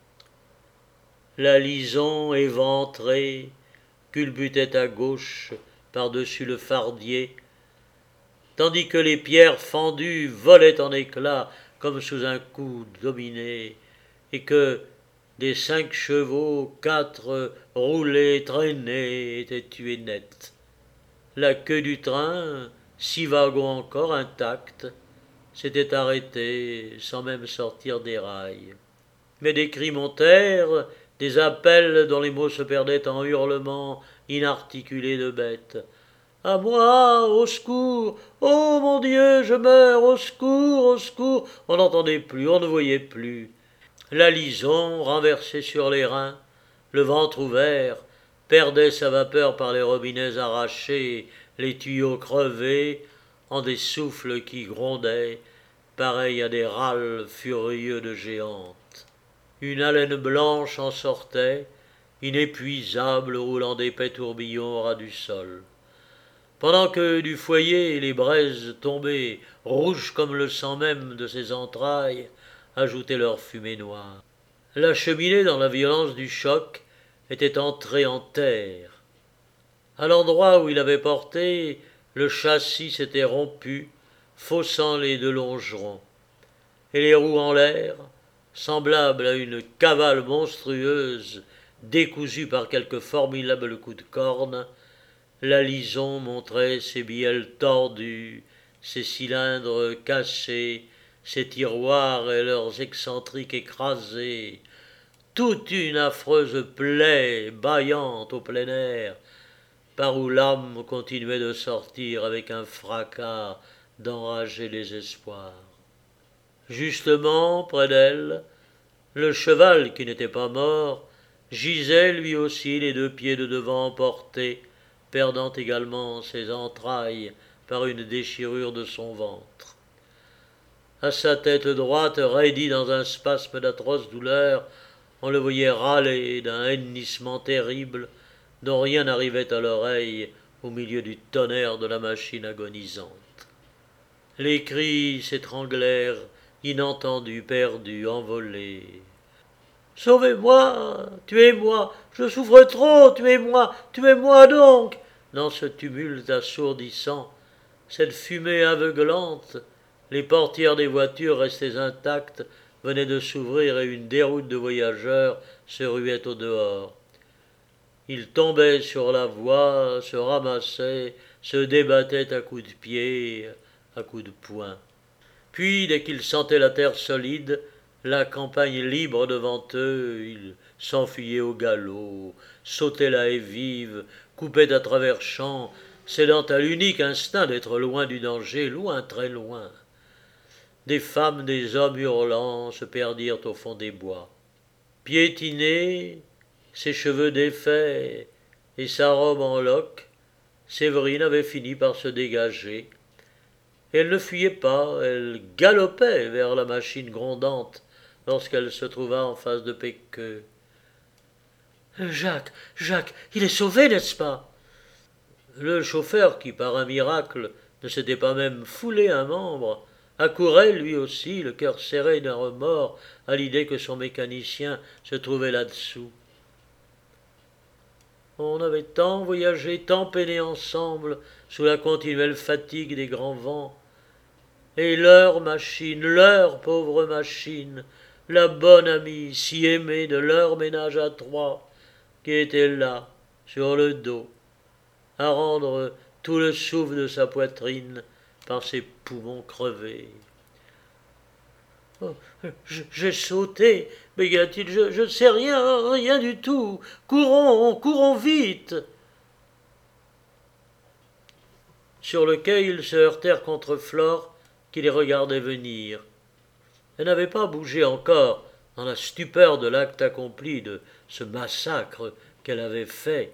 La lison éventrée culbutait à gauche par-dessus le fardier, tandis que les pierres fendues volaient en éclats comme sous un coup dominé, et que des cinq chevaux, quatre roulés, traînés, étaient tués net. La queue du train, six wagons encore intacts, s'était arrêtée sans même sortir des rails. Mais des cris montèrent, des appels dont les mots se perdaient en hurlements inarticulés de bêtes. « À moi, au secours! Oh mon Dieu, je meurs! Au secours, au secours !» On n'entendait plus, on ne voyait plus. La lison, renversée sur les reins, le ventre ouvert, perdait sa vapeur par les robinets arrachés, les tuyaux crevés, en des souffles qui grondaient, pareils à des râles furieux de géantes. Une haleine blanche en sortait, inépuisable, roulant d'épais tourbillons au ras du sol. Pendant que du foyer les braises tombées, rouges comme le sang même de ses entrailles, ajoutaient leur fumée noire. La cheminée, dans la violence du choc, était entrée en terre. À l'endroit où il avait porté, le châssis s'était rompu, faussant les deux longerons. Et les roues en l'air, semblables à une cavale monstrueuse, décousue par quelque formidable coup de corne, la lison montrait ses bielles tordues, ses cylindres cassés, ses tiroirs et leurs excentriques écrasés, toute une affreuse plaie bâillante au plein air, par où l'âme continuait de sortir avec un fracas d'enragé désespoir. Justement, près d'elle, le cheval, qui n'était pas mort, gisait lui aussi les deux pieds de devant emportés, perdant également ses entrailles par une déchirure de son ventre. À sa tête droite, raidie dans un spasme d'atroce douleur, on le voyait râler d'un hennissement terrible dont rien n'arrivait à l'oreille au milieu du tonnerre de la machine agonisante. Les cris s'étranglèrent, inentendus, perdus, envolés. « Sauvez-moi, tuez-moi, je souffre trop, tuez-moi, tuez-moi donc !» Dans ce tumulte assourdissant, cette fumée aveuglante, les portières des voitures restées intactes venaient de s'ouvrir et une déroute de voyageurs se ruait au dehors. Ils tombaient sur la voie, se ramassaient, se débattaient à coups de pied, à coups de poing. Puis, dès qu'ils sentaient la terre solide, la campagne libre devant eux, ils s'enfuyaient au galop, sautaient la haie vive, coupaient à travers champs, cédant à l'unique instinct d'être loin du danger, loin, très loin. Des femmes, des hommes hurlants se perdirent au fond des bois. Piétinée, ses cheveux défaits et sa robe en loques, Séverine avait fini par se dégager. Elle ne fuyait pas, elle galopait vers la machine grondante lorsqu'elle se trouva en face de Pecqueux. « Jacques, Jacques, il est sauvé, n'est-ce pas ?» Le chauffeur, qui par un miracle ne s'était pas même foulé un membre, accourait lui aussi, le cœur serré d'un remords à l'idée que son mécanicien se trouvait là-dessous. On avait tant voyagé, tant peiné ensemble sous la continuelle fatigue des grands vents. Et leur machine, leur pauvre machine, la bonne amie si aimée de leur ménage à trois, qui était là, sur le dos, à rendre tout le souffle de sa poitrine par ses poumons crevés. Oh, j'ai sauté, bégaya-t-il, je, je ne sais rien, rien du tout. Courons, courons vite. Sur le quai, ils se heurtèrent contre Flore, qui les regardait venir. Elle n'avait pas bougé encore dans la stupeur de l'acte accompli, de ce massacre qu'elle avait fait.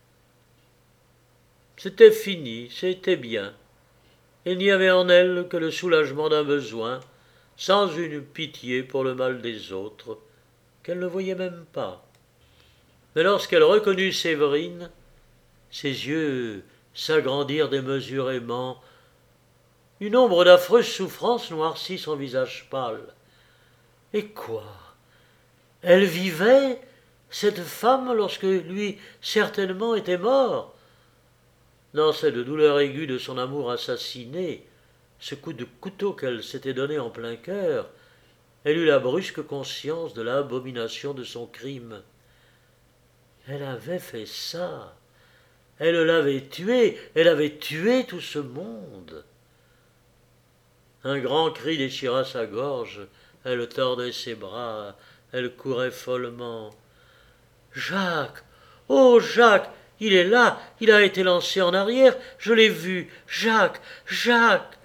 C'était fini, c'était bien. Il n'y avait en elle que le soulagement d'un besoin, sans une pitié pour le mal des autres, qu'elle ne voyait même pas. Mais lorsqu'elle reconnut Séverine, ses yeux s'agrandirent démesurément. Une ombre d'affreuse souffrance noircit son visage pâle. Et quoi? Elle vivait, cette femme, lorsque lui, certainement, était mort. Dans cette douleur aiguë de son amour assassiné, ce coup de couteau qu'elle s'était donné en plein cœur, elle eut la brusque conscience de l'abomination de son crime. Elle avait fait ça. Elle l'avait tué. Elle avait tué tout ce monde. Un grand cri déchira sa gorge. Elle tordait ses bras. Elle courait follement. Jacques! Oh, Jacques! Il est là! Il a été lancé en arrière! Je l'ai vu! Jacques! Jacques!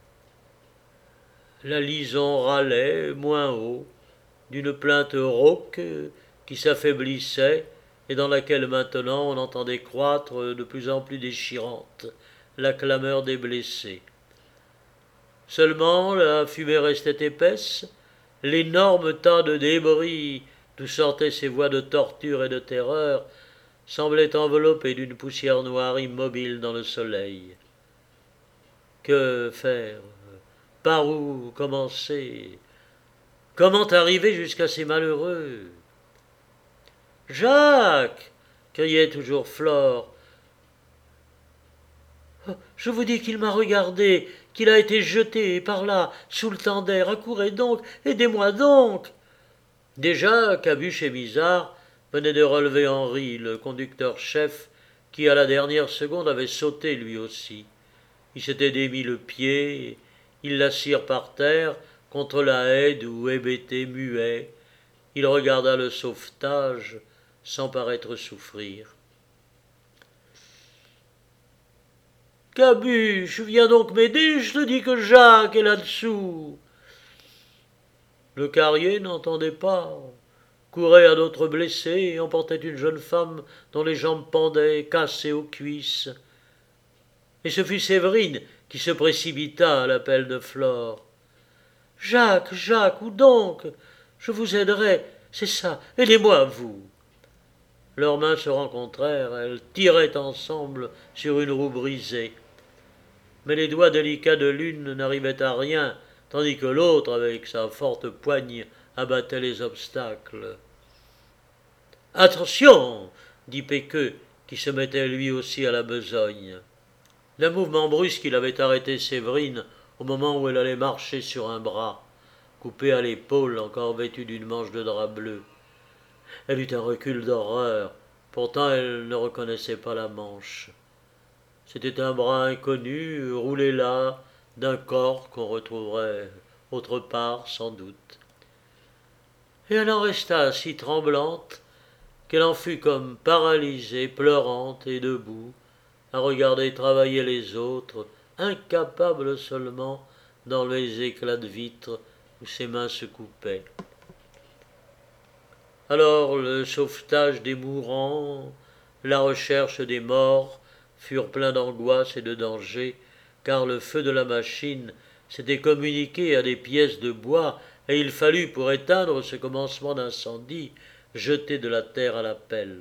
La lison râlait, moins haut, d'une plainte rauque qui s'affaiblissait et dans laquelle maintenant on entendait croître de plus en plus déchirante la clameur des blessés. Seulement la fumée restait épaisse, l'énorme tas de débris d'où sortaient ces voix de torture et de terreur semblait enveloppé d'une poussière noire immobile dans le soleil. Que faire? Par où commencer? Comment arriver jusqu'à ces malheureux? Jacques! Criait toujours Flore. Je vous dis qu'il m'a regardé, qu'il a été jeté par là, sous le tender. Accourez donc, aidez-moi donc. Déjà, Cabuche et Misard venaient de relever Henri, le conducteur-chef, qui à la dernière seconde avait sauté lui aussi. Il s'était démis le pied, ils l'assirent par terre, contre la haie d'où, hébété, muet, il regarda le sauvetage sans paraître souffrir. Cabuche, viens donc m'aider, je te dis que Jacques est là-dessous. Le carrier n'entendait pas, courait à d'autres blessés et emportait une jeune femme dont les jambes pendaient, cassées aux cuisses. Et ce fut Séverine qui se précipita à l'appel de Flore. Jacques, Jacques, où donc? Je vous aiderai, c'est ça, aidez-moi, vous. Leurs mains se rencontrèrent, elles tiraient ensemble sur une roue brisée. Mais les doigts délicats de l'une n'arrivaient à rien, tandis que l'autre, avec sa forte poigne, abattait les obstacles. « Attention !» dit Péqueux, qui se mettait lui aussi à la besogne. D'un mouvement brusque, il avait arrêté Séverine au moment où elle allait marcher sur un bras, coupé à l'épaule, encore vêtue d'une manche de drap bleu. Elle eut un recul d'horreur, pourtant elle ne reconnaissait pas la manche. C'était un bras inconnu, roulé là, d'un corps qu'on retrouverait autre part, sans doute. Et elle en resta si tremblante qu'elle en fut comme paralysée, pleurante et debout, à regarder travailler les autres, incapable seulement d'enlever les éclats de vitre où ses mains se coupaient. Alors le sauvetage des mourants, la recherche des morts furent pleins d'angoisse et de danger, car le feu de la machine s'était communiqué à des pièces de bois, et il fallut, pour éteindre ce commencement d'incendie, jeter de la terre à la pelle.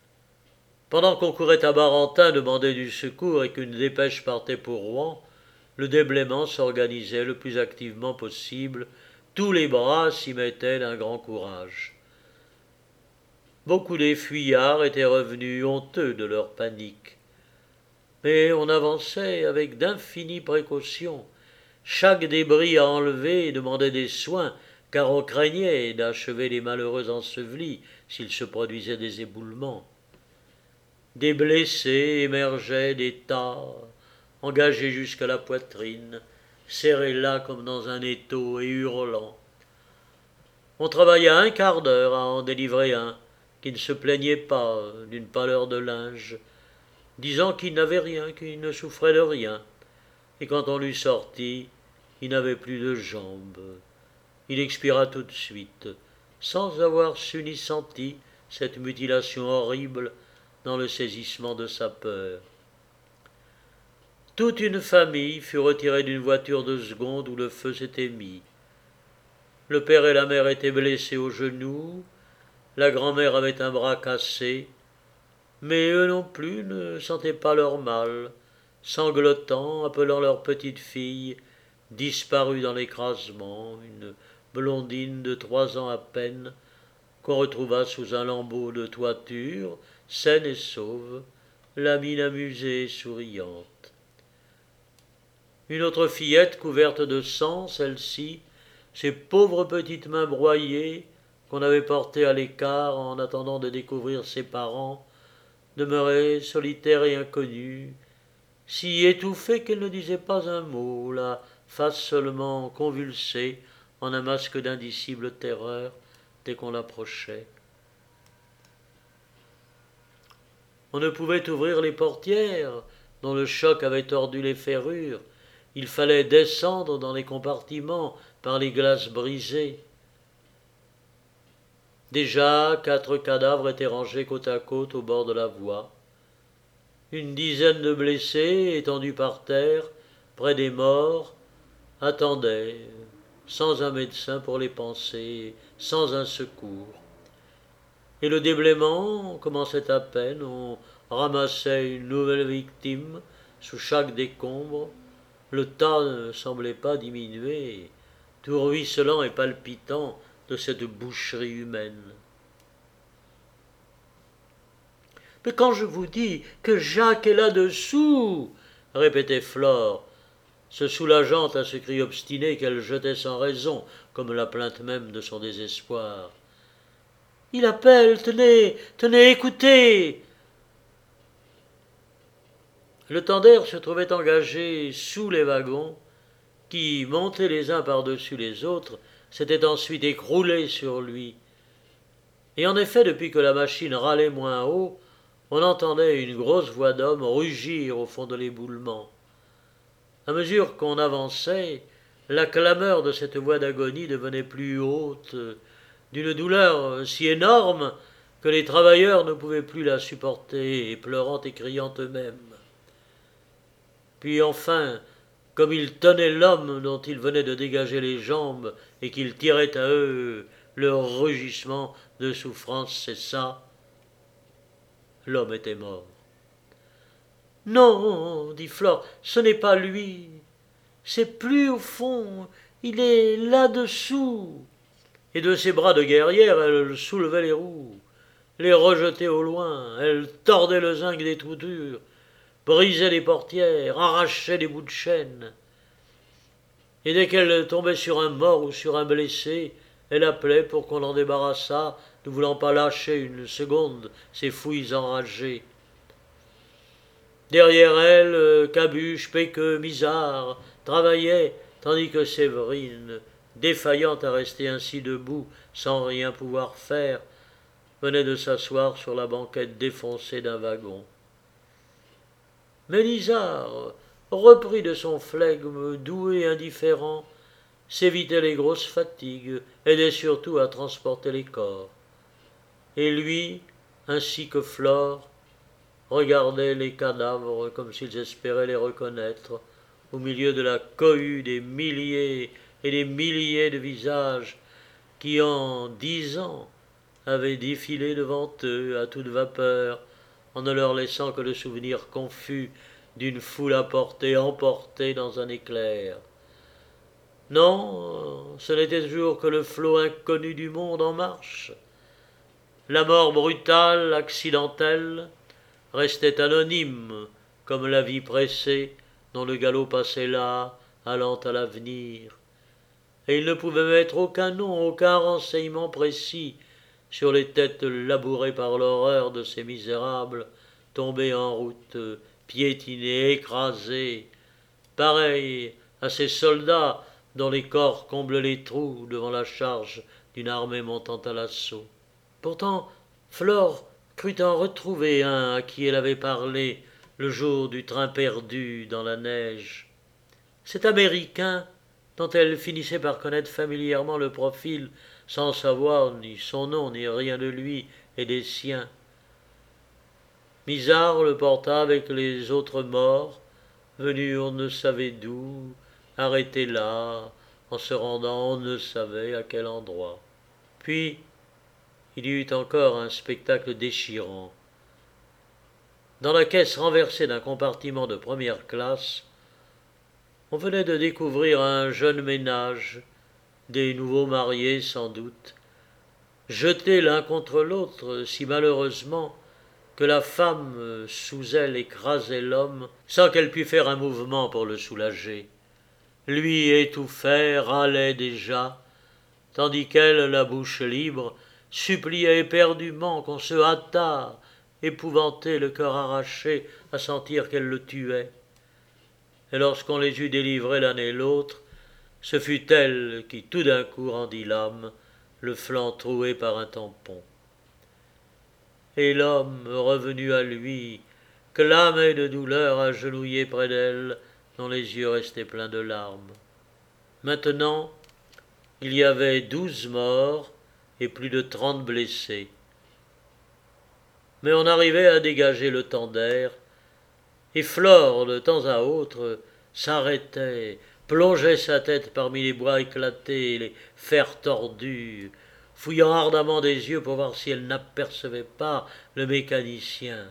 Pendant qu'on courait à Barentin demander du secours et qu'une dépêche partait pour Rouen, le déblaiement s'organisait le plus activement possible, tous les bras s'y mettaient d'un grand courage. Beaucoup des fuyards étaient revenus honteux de leur panique. Mais on avançait avec d'infinies précautions. Chaque débris à enlever demandait des soins, car on craignait d'achever les malheureux ensevelis s'il se produisait des éboulements. Des blessés émergeaient des tas, engagés jusqu'à la poitrine, serrés là comme dans un étau et hurlant. On travailla un quart d'heure à en délivrer un, qui ne se plaignait pas d'une pâleur de linge, disant qu'il n'avait rien, qu'il ne souffrait de rien, et quand on l'eut sorti, il n'avait plus de jambes. Il expira tout de suite, sans avoir su ni senti cette mutilation horrible dans le saisissement de sa peur. Toute une famille fut retirée d'une voiture de seconde où le feu s'était mis. Le père et la mère étaient blessés au genou, la grand-mère avait un bras cassé, mais eux non plus ne sentaient pas leur mal, sanglotant, appelant leur petite fille, disparue dans l'écrasement, une blondine de trois ans à peine, qu'on retrouva sous un lambeau de toiture, saine et sauve, la mine amusée et souriante. Une autre fillette couverte de sang, celle-ci, ses pauvres petites mains broyées, qu'on avait portées à l'écart en attendant de découvrir ses parents, demeurait solitaire et inconnue, si étouffée qu'elle ne disait pas un mot, la face seulement convulsée en un masque d'indicible terreur dès qu'on l'approchait. On ne pouvait ouvrir les portières, dont le choc avait tordu les ferrures. Il fallait descendre dans les compartiments par les glaces brisées. Déjà, quatre cadavres étaient rangés côte à côte au bord de la voie. Une dizaine de blessés, étendus par terre, près des morts, attendaient, sans un médecin pour les panser, sans un secours. Et le déblaiement commençait à peine, on ramassait une nouvelle victime sous chaque décombre. Le tas ne semblait pas diminuer, tout ruisselant et palpitant de cette boucherie humaine. « Mais quand je vous dis que Jacques est là-dessous !» répétait Flore, se soulageant à ce cri obstiné qu'elle jetait sans raison, comme la plainte même de son désespoir. « Il appelle, tenez, tenez, écoutez !» Le tender se trouvait engagé sous les wagons, qui, montés les uns par-dessus les autres, s'étaient ensuite écroulés sur lui. Et en effet, depuis que la machine râlait moins haut, on entendait une grosse voix d'homme rugir au fond de l'éboulement. À mesure qu'on avançait, la clameur de cette voix d'agonie devenait plus haute, d'une douleur si énorme que les travailleurs ne pouvaient plus la supporter, et pleurant et criant eux-mêmes. Puis enfin, comme ils tenaient l'homme dont ils venaient de dégager les jambes et qu'ils tiraient à eux, leur rugissement de souffrance cessa. L'homme était mort. « Non, dit Flore, ce n'est pas lui. C'est plus au fond, il est là-dessous. » Et de ses bras de guerrière, elle soulevait les roues, les rejetait au loin, elle tordait le zinc des toutures, brisait les portières, arrachait les bouts de chaîne. Et dès qu'elle tombait sur un mort ou sur un blessé, elle appelait pour qu'on l'en débarrassât, ne voulant pas lâcher une seconde ses fouilles enragées. Derrière elle, Cabuche, Péqueux, Misard travaillaient, tandis que Séverine, défaillante à rester ainsi debout sans rien pouvoir faire, venait de s'asseoir sur la banquette défoncée d'un wagon. Mélisard, repris de son flegme doux et indifférent, s'évitait les grosses fatigues, aidait surtout à transporter les corps. Et lui, ainsi que Flore, regardait les cadavres comme s'ils espéraient les reconnaître, au milieu de la cohue des milliers et des milliers de visages qui, en dix ans, avaient défilé devant eux à toute vapeur, en ne leur laissant que le souvenir confus d'une foule apportée, emportée dans un éclair. Non, ce n'était toujours que le flot inconnu du monde en marche. La mort brutale, accidentelle, restait anonyme, comme la vie pressée dont le galop passait là, allant à l'avenir. Et il ne pouvait mettre aucun nom, aucun renseignement précis sur les têtes labourées par l'horreur de ces misérables, tombés en route, piétinés, écrasés, pareils à ces soldats dont les corps comblent les trous devant la charge d'une armée montant à l'assaut. Pourtant, Flore crut en retrouver un à qui elle avait parlé le jour du train perdu dans la neige. Cet Américain, dont elle finissait par connaître familièrement le profil, sans savoir ni son nom ni rien de lui et des siens. Misard le porta avec les autres morts, venus on ne savait d'où, arrêtés là, en se rendant on ne savait à quel endroit. Puis, il y eut encore un spectacle déchirant. Dans la caisse renversée d'un compartiment de première classe, on venait de découvrir un jeune ménage, des nouveaux mariés sans doute, jetés l'un contre l'autre si malheureusement que la femme sous elle écrasait l'homme sans qu'elle pût faire un mouvement pour le soulager. Lui étouffait, râlait déjà, tandis qu'elle, la bouche libre, suppliait éperdument qu'on se hâtât, épouvantée, le cœur arraché, à sentir qu'elle le tuait. Et lorsqu'on les eut délivrés l'un et l'autre, ce fut elle qui tout d'un coup rendit l'âme, le flanc troué par un tampon. Et l'homme, revenu à lui, clamait de douleur agenouillé près d'elle, dont les yeux restaient pleins de larmes. Maintenant, il y avait douze morts et plus de trente blessés. Mais on arrivait à dégager le temps d'air, et Flore, de temps à autre, s'arrêtait, plongeait sa tête parmi les bois éclatés et les fers tordus, fouillant ardemment des yeux pour voir si elle n'apercevait pas le mécanicien.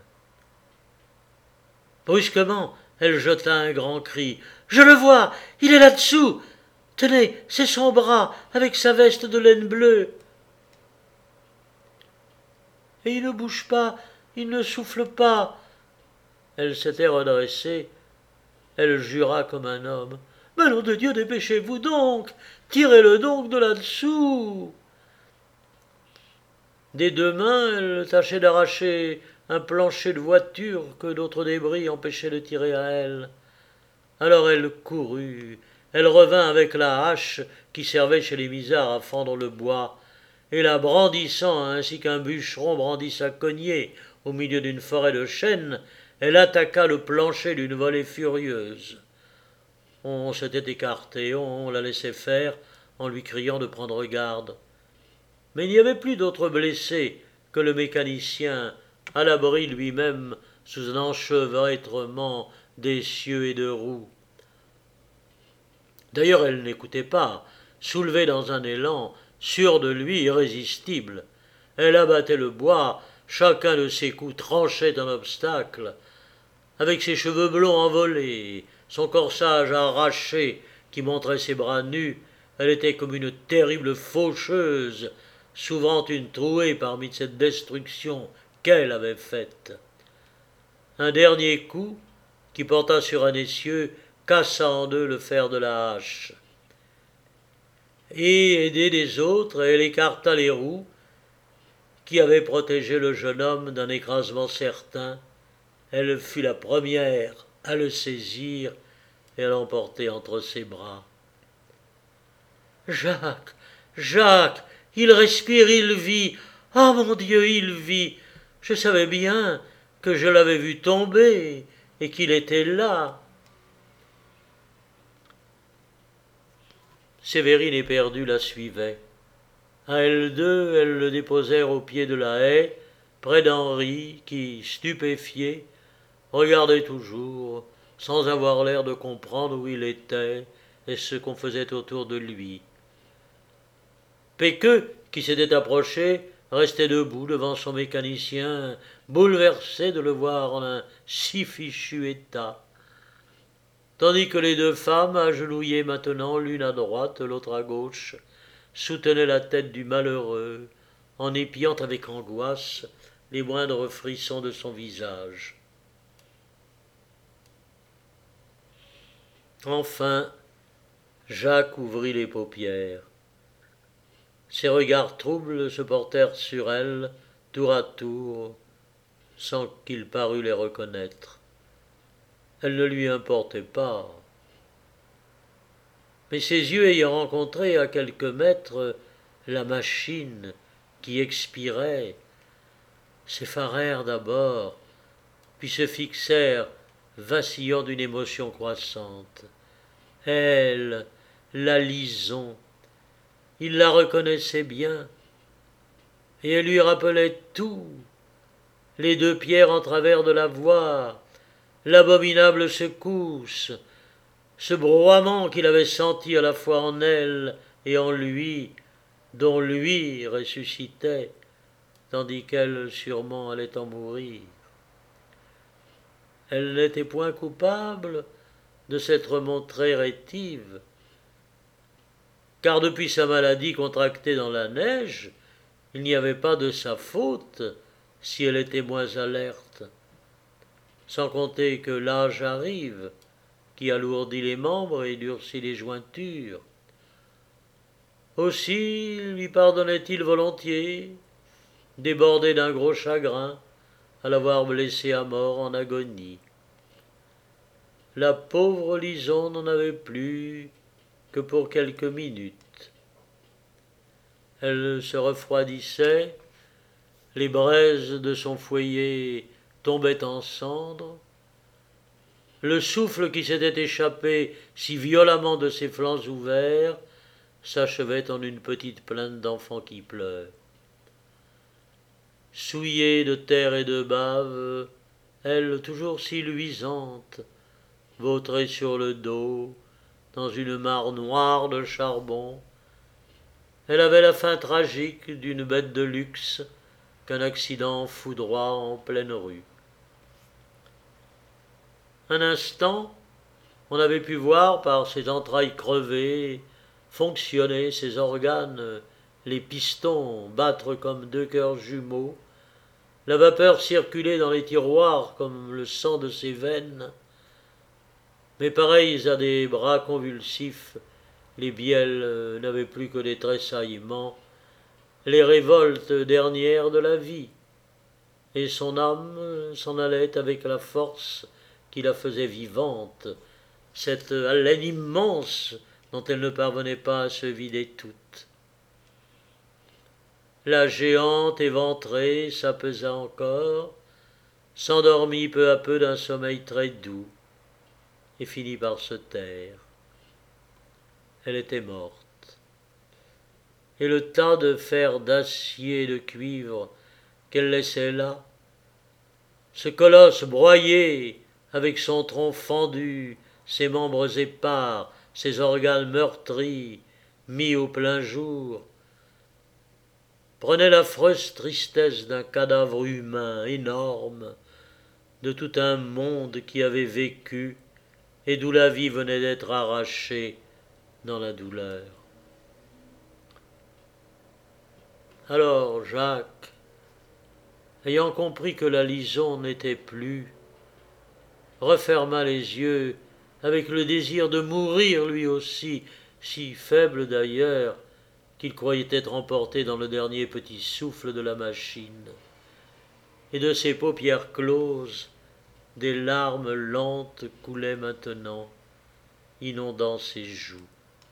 Brusquement, elle jeta un grand cri. « Je le vois, il est là-dessous. Tenez, c'est son bras, avec sa veste de laine bleue. » « Et il ne bouge pas, il ne souffle pas. » Elle s'était redressée. Elle jura comme un homme. « Mais nom de Dieu, dépêchez-vous donc, tirez-le donc de là-dessous. » Des deux mains, elle tâchait d'arracher un plancher de voiture que d'autres débris empêchaient de tirer à elle. Alors elle courut, elle revint avec la hache qui servait chez les Misards à fendre le bois, et la brandissant ainsi qu'un bûcheron brandit sa cognée au milieu d'une forêt de chênes, elle attaqua le plancher d'une volée furieuse. On s'était écarté, on la laissait faire en lui criant de prendre garde. Mais il n'y avait plus d'autres blessés que le mécanicien, à l'abri lui-même sous un enchevêtrement d'essieux et de roues. D'ailleurs, elle n'écoutait pas, soulevée dans un élan, sûre de lui, irrésistible. Elle abattait le bois, chacun de ses coups tranchait un obstacle. Avec ses cheveux blonds envolés, son corsage arraché qui montrait ses bras nus, elle était comme une terrible faucheuse, s'ouvrant une trouée parmi cette destruction qu'elle avait faite. Un dernier coup, qui porta sur un essieu, cassa en deux le fer de la hache. Et, aidée des autres, elle écarta les roues qui avaient protégé le jeune homme d'un écrasement certain. Elle fut la première à le saisir et à l'emporter entre ses bras. « Jacques, Jacques, il respire, il vit. Ah, mon Dieu, il vit. Je savais bien que je l'avais vu tomber et qu'il était là. » Sévérine éperdue la suivait. À elles deux, elles le déposèrent au pied de la haie, près d'Henri, qui, stupéfié, regardait toujours, sans avoir l'air de comprendre où il était et ce qu'on faisait autour de lui. Péqueux, qui s'était approché, restait debout devant son mécanicien, bouleversé de le voir en un si fichu état. tandis que les deux femmes, agenouillées maintenant l'une à droite, l'autre à gauche, soutenaient la tête du malheureux, en épiant avec angoisse les moindres frissons de son visage. Enfin, Jacques ouvrit les paupières. Ses regards troubles se portèrent sur elle, tour à tour, sans qu'il parût les reconnaître. Elle ne lui importait pas. Mais ses yeux ayant rencontré à quelques mètres la machine qui expirait, s'effarèrent d'abord, puis se fixèrent, vacillant d'une émotion croissante. Elle, la Lison, il la reconnaissait bien, et elle lui rappelait tout, les deux pierres en travers de la voie, l'abominable secousse, ce broiement qu'il avait senti à la fois en elle et en lui, dont lui ressuscitait, tandis qu'elle sûrement allait en mourir. Elle n'était point coupable de s'être montrée rétive, car depuis sa maladie contractée dans la neige, il n'y avait pas de sa faute si elle était moins alerte. Sans compter que l'âge arrive, qui alourdit les membres et durcit les jointures. Aussi lui pardonnait-il volontiers, débordé d'un gros chagrin, à l'avoir blessée à mort en agonie. La pauvre Lison n'en avait plus que pour quelques minutes. Elle se refroidissait, les braises de son foyer tombaient en cendres, le souffle qui s'était échappé si violemment de ses flancs ouverts s'achevait en une petite plainte d'enfant qui pleure. Souillée de terre et de bave, elle toujours si luisante, vautrée sur le dos, dans une mare noire de charbon, elle avait la fin tragique d'une bête de luxe qu'un accident foudroie en pleine rue. Un instant, on avait pu voir par ses entrailles crevées fonctionner ses organes, les pistons battre comme deux cœurs jumeaux, la vapeur circuler dans les tiroirs comme le sang de ses veines, mais pareils à des bras convulsifs, les bielles n'avaient plus que des tressaillements, les révoltes dernières de la vie, et son âme s'en allait avec la force qui la faisait vivante, cette haleine immense dont elle ne parvenait pas à se vider toute. La géante éventrée s'apaisa encore, s'endormit peu à peu d'un sommeil très doux, et finit par se taire. Elle était morte. Et le tas de fer d'acier et de cuivre qu'elle laissait là, ce colosse broyé, avec son tronc fendu, ses membres épars, ses organes meurtris, mis au plein jour, prenait l'affreuse tristesse d'un cadavre humain énorme, de tout un monde qui avait vécu et d'où la vie venait d'être arrachée dans la douleur. Alors Jacques, ayant compris que la Lison n'était plus, referma les yeux avec le désir de mourir lui aussi, si faible d'ailleurs qu'il croyait être emporté dans le dernier petit souffle de la machine. Et de ses paupières closes, des larmes lentes coulaient maintenant, inondant ses joues.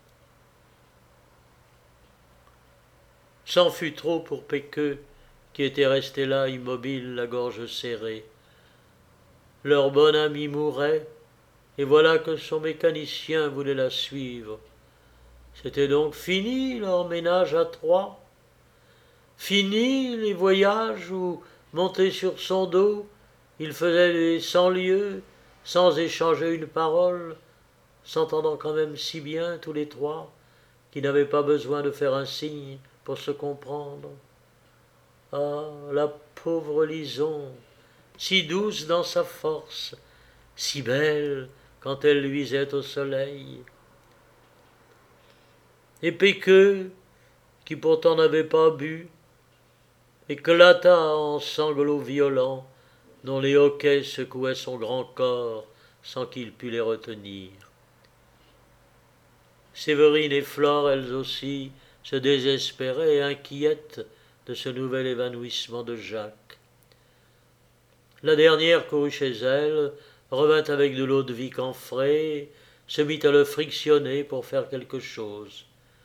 C'en fut trop pour Pecqueux, qui était resté là immobile, la gorge serrée. Leur bon ami mourait, et voilà que son mécanicien voulait la suivre. C'était donc fini leur ménage à trois, fini les voyages où, monté sur son dos, il faisait les cent lieues sans échanger une parole, s'entendant quand même si bien tous les trois qu'ils n'avaient pas besoin de faire un signe pour se comprendre. Ah, la pauvre Lison, si douce dans sa force, si belle quand elle luisait au soleil. Et Péqueux, qui pourtant n'avait pas bu, éclata en sanglots violents, dont les hoquets secouaient son grand corps sans qu'il pût les retenir. Séverine et Flore, elles aussi, se désespéraient, inquiètes de ce nouvel évanouissement de Jacques. La dernière courut chez elle, revint avec de l'eau de vie camphrée, se mit à le frictionner pour faire quelque chose.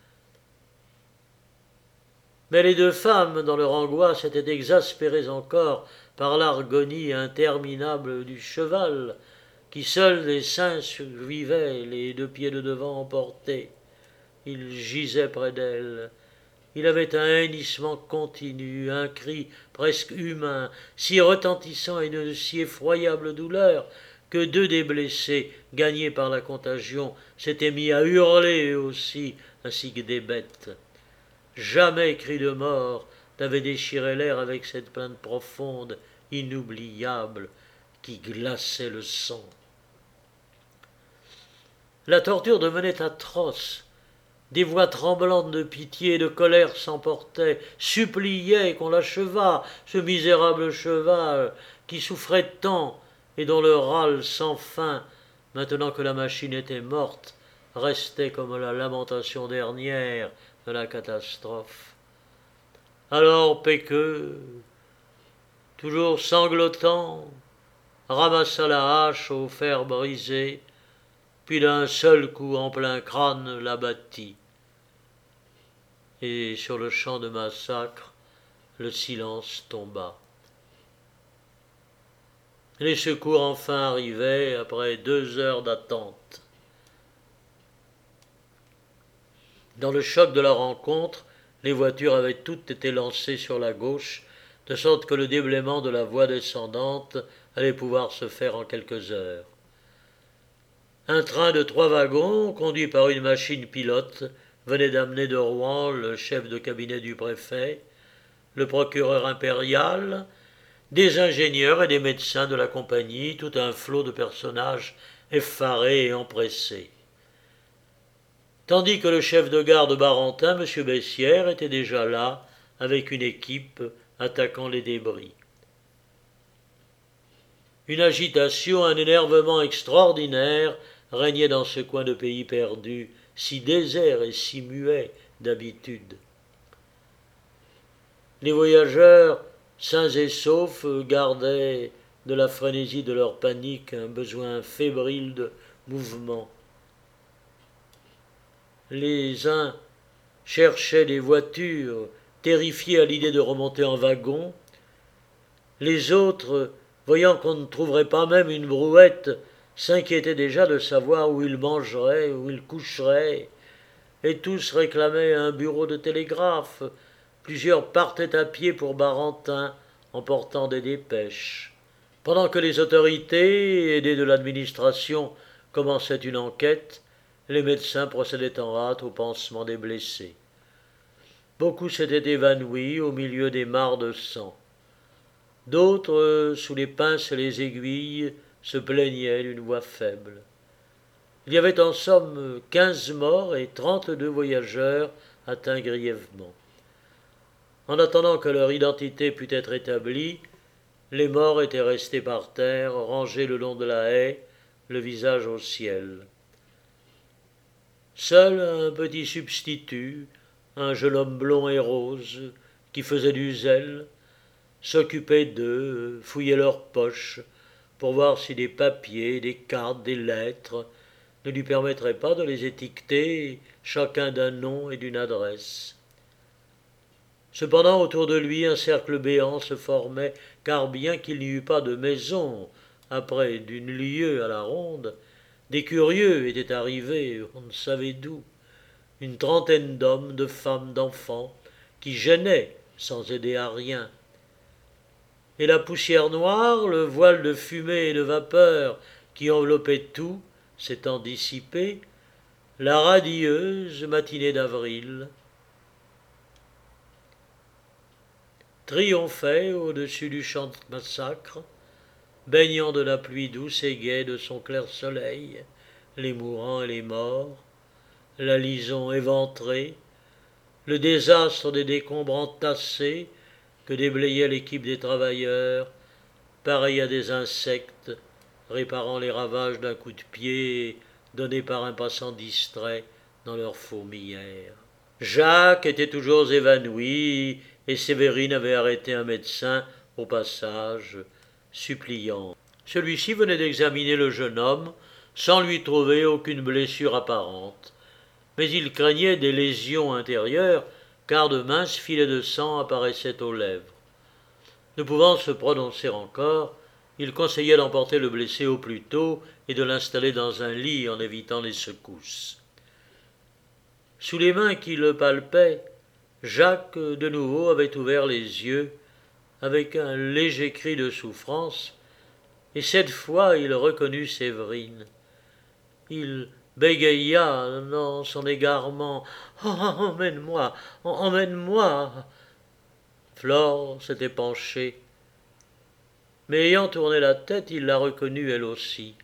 Mais les deux femmes, dans leur angoisse, étaient exaspérées encore par l'argonie interminable du cheval, qui seul des seins survivait, les deux pieds de devant emportés. Il gisait près d'elle. Il avait un hennissement continu, un cri presque humain, si retentissant et d'une si effroyable douleur que deux des blessés, gagnés par la contagion, s'étaient mis à hurler eux aussi, ainsi que des bêtes. Jamais cri de mort n'avait déchiré l'air avec cette plainte profonde, inoubliable, qui glaçait le sang. La torture devenait atroce. Des voix tremblantes de pitié et de colère s'emportaient, suppliaient qu'on l'achevât, ce misérable cheval qui souffrait tant et dont le râle sans fin, maintenant que la machine était morte, restait comme la lamentation dernière de la catastrophe. Alors Péqueux, toujours sanglotant, ramassa la hache au fer brisé, puis d'un seul coup en plein crâne l'abattit. Et sur le champ de massacre, le silence tomba. Les secours enfin arrivaient après deux heures d'attente. Dans le choc de la rencontre, les voitures avaient toutes été lancées sur la gauche, de sorte que le déblaiement de la voie descendante allait pouvoir se faire en quelques heures. Un train de trois wagons, conduit par une machine pilote, venait d'amener de Rouen le chef de cabinet du préfet, le procureur impérial, des ingénieurs et des médecins de la compagnie, tout un flot de personnages effarés et empressés. Tandis que le chef de gare de Barentin, M. Bessières, était déjà là, avec une équipe, attaquant les débris. Une agitation, un énervement extraordinaire régnait dans ce coin de pays perdu, si désert et si muet d'habitude. Les voyageurs, sains et saufs, gardaient de la frénésie de leur panique un besoin fébrile de mouvement. Les uns cherchaient des voitures, terrifiés à l'idée de remonter en wagon. Les autres, voyant qu'on ne trouverait pas même une brouette, s'inquiétaient déjà de savoir où ils mangeraient, où ils coucheraient, et tous réclamaient un bureau de télégraphe. Plusieurs partaient à pied pour Barentin, emportant des dépêches. Pendant que les autorités, aidées de l'administration, commençaient une enquête, les médecins procédaient en hâte au pansement des blessés. Beaucoup s'étaient évanouis au milieu des mares de sang. D'autres, sous les pinces et les aiguilles, se plaignaient d'une voix faible. Il y avait en somme quinze morts et trente-deux voyageurs atteints grièvement. En attendant que leur identité pût être établie, les morts étaient restés par terre, rangés le long de la haie, le visage au ciel. Seul un petit substitut, un jeune homme blond et rose, qui faisait du zèle, s'occupait d'eux, fouillait leurs poches, pour voir si des papiers, des cartes, des lettres ne lui permettraient pas de les étiqueter, chacun d'un nom et d'une adresse. Cependant, autour de lui, un cercle béant se formait, car bien qu'il n'y eût pas de maison, après d'une lieue à la ronde, des curieux étaient arrivés, on ne savait d'où, une trentaine d'hommes, de femmes, d'enfants, qui gênaient sans aider à rien. Et la poussière noire, le voile de fumée et de vapeur qui enveloppait tout, s'étant dissipé, la radieuse matinée d'avril triomphait au-dessus du champ de massacre, baignant de la pluie douce et gaie de son clair soleil les mourants et les morts, la lison éventrée, le désastre des décombres entassés que déblayait l'équipe des travailleurs, pareil à des insectes, réparant les ravages d'un coup de pied donné par un passant distrait dans leur fourmilière. Jacques était toujours évanoui, et Sévérine avait arrêté un médecin au passage, suppliant. Celui-ci venait d'examiner le jeune homme sans lui trouver aucune blessure apparente, mais il craignait des lésions intérieures, car de minces filets de sang apparaissaient aux lèvres. Ne pouvant se prononcer encore, il conseillait d'emporter le blessé au plus tôt et de l'installer dans un lit en évitant les secousses. Sous les mains qui le palpaient, Jacques de nouveau avait ouvert les yeux avec un léger cri de souffrance, et cette fois il reconnut Séverine. Il bégaya dans son égarement. « Oh, emmène-moi, emmène-moi » Flore s'était penchée, mais ayant tourné la tête, il la reconnut elle aussi.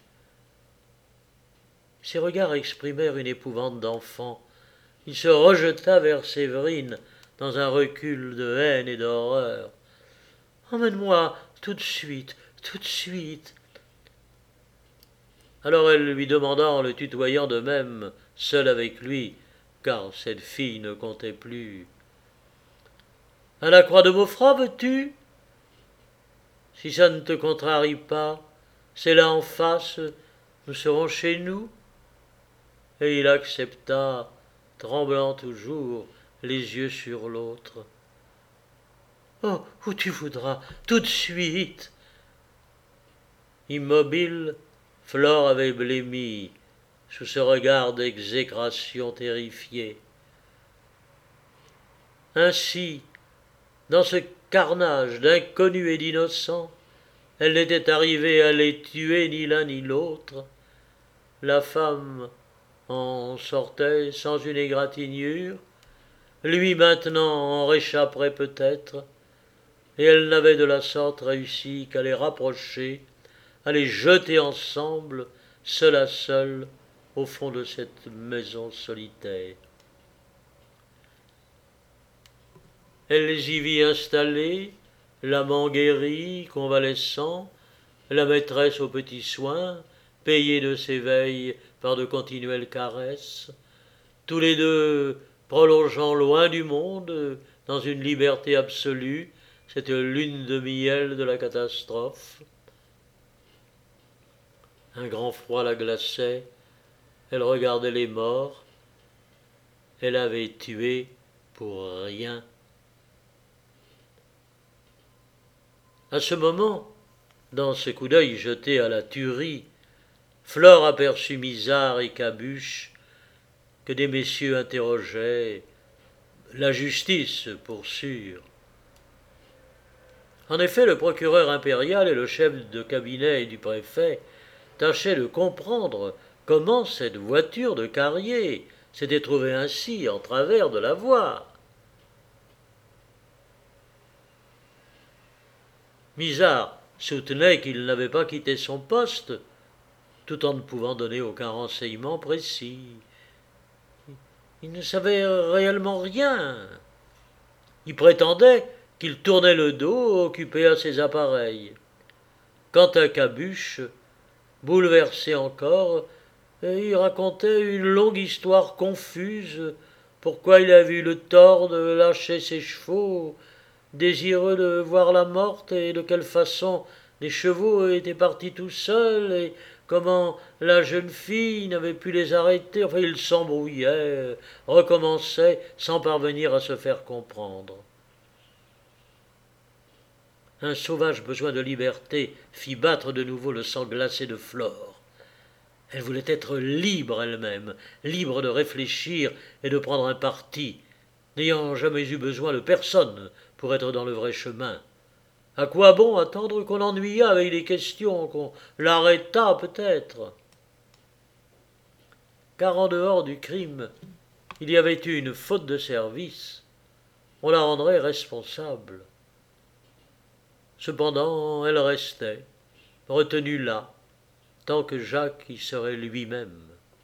Ses regards exprimèrent une épouvante d'enfant. Il se rejeta vers Séverine dans un recul de haine et d'horreur. « Emmène-moi tout de suite, tout de suite » Alors elle lui demanda en le tutoyant de même, seule avec lui, car cette fille ne comptait plus. « À la croix de Maufras, veux-tu ? Si ça ne te contrarie pas, c'est là en face, nous serons chez nous. » Et il accepta, tremblant toujours, les yeux sur l'autre. « Oh, où tu voudras, tout de suite !» Immobile, Flore avait blêmi sous ce regard d'exécration terrifiée. Ainsi, dans ce carnage d'inconnus et d'innocents, elle n'était arrivée à les tuer ni l'un ni l'autre. La femme en sortait sans une égratignure, lui maintenant en réchapperait peut-être, et elle n'avait de la sorte réussi qu'à les rapprocher, à les jeter ensemble, seul à seul, au fond de cette maison solitaire. Elle les y vit installés, l'amant guéri, convalescent, la maîtresse aux petits soins, payée de ses veilles par de continuelles caresses, tous les deux prolongeant loin du monde, dans une liberté absolue, cette lune de miel de la catastrophe. Un grand froid la glaçait, elle regardait les morts, elle avait tué pour rien. À ce moment, dans ce coup d'œil jeté à la tuerie, Flore aperçut Misard et Cabuche, que des messieurs interrogeaient, la justice pour sûr. En effet, le procureur impérial et le chef de cabinet du préfet tâchaient de comprendre comment cette voiture de Carrier s'était trouvée ainsi en travers de la voie. Misard soutenait qu'il n'avait pas quitté son poste, tout en ne pouvant donner aucun renseignement précis. Il ne savait réellement rien. Il prétendait qu'il tournait le dos, occupé à ses appareils. Quant à Cabuche, bouleversé encore, il racontait une longue histoire confuse, pourquoi il avait eu le tort de lâcher ses chevaux, désireux de voir la morte, et de quelle façon les chevaux étaient partis tout seuls, et comment la jeune fille n'avait pu les arrêter. Enfin, il s'embrouillait, recommençait, sans parvenir à se faire comprendre. Un sauvage besoin de liberté fit battre de nouveau le sang glacé de Flore. Elle voulait être libre elle-même, libre de réfléchir et de prendre un parti, n'ayant jamais eu besoin de personne pour être dans le vrai chemin. À quoi bon attendre qu'on l'ennuyât avec des questions, qu'on l'arrêtât peut-être ? Car en dehors du crime, il y avait eu une faute de service, on la rendrait responsable. Cependant, elle restait, retenu là, tant que Jacques y serait lui-même.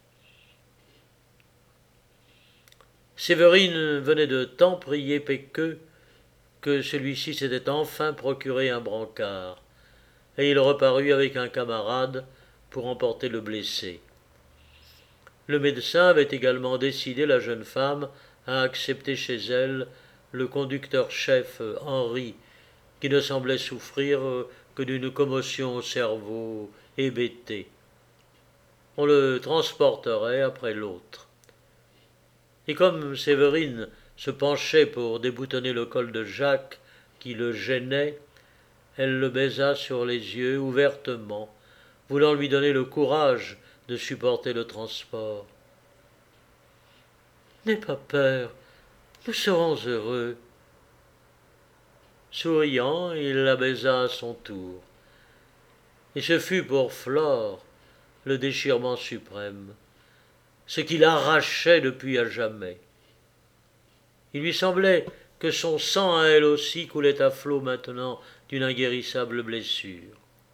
Séverine venait de tant prier Péqueux que celui-ci s'était enfin procuré un brancard, et il reparut avec un camarade pour emporter le blessé. Le médecin avait également décidé la jeune femme à accepter chez elle le conducteur-chef Henri, qui ne semblait souffrir que d'une commotion au cerveau hébété. On le transporterait après l'autre. Et comme Séverine se penchait pour déboutonner le col de Jacques qui le gênait, elle le baisa sur les yeux ouvertement, voulant lui donner le courage de supporter le transport. « N'aie pas peur, nous serons heureux. » Souriant, il la baisa à son tour. Et ce fut pour Flore le déchirement suprême, ce qui l'arrachait depuis à jamais. Il lui semblait que son sang à elle aussi coulait à flots maintenant d'une inguérissable blessure.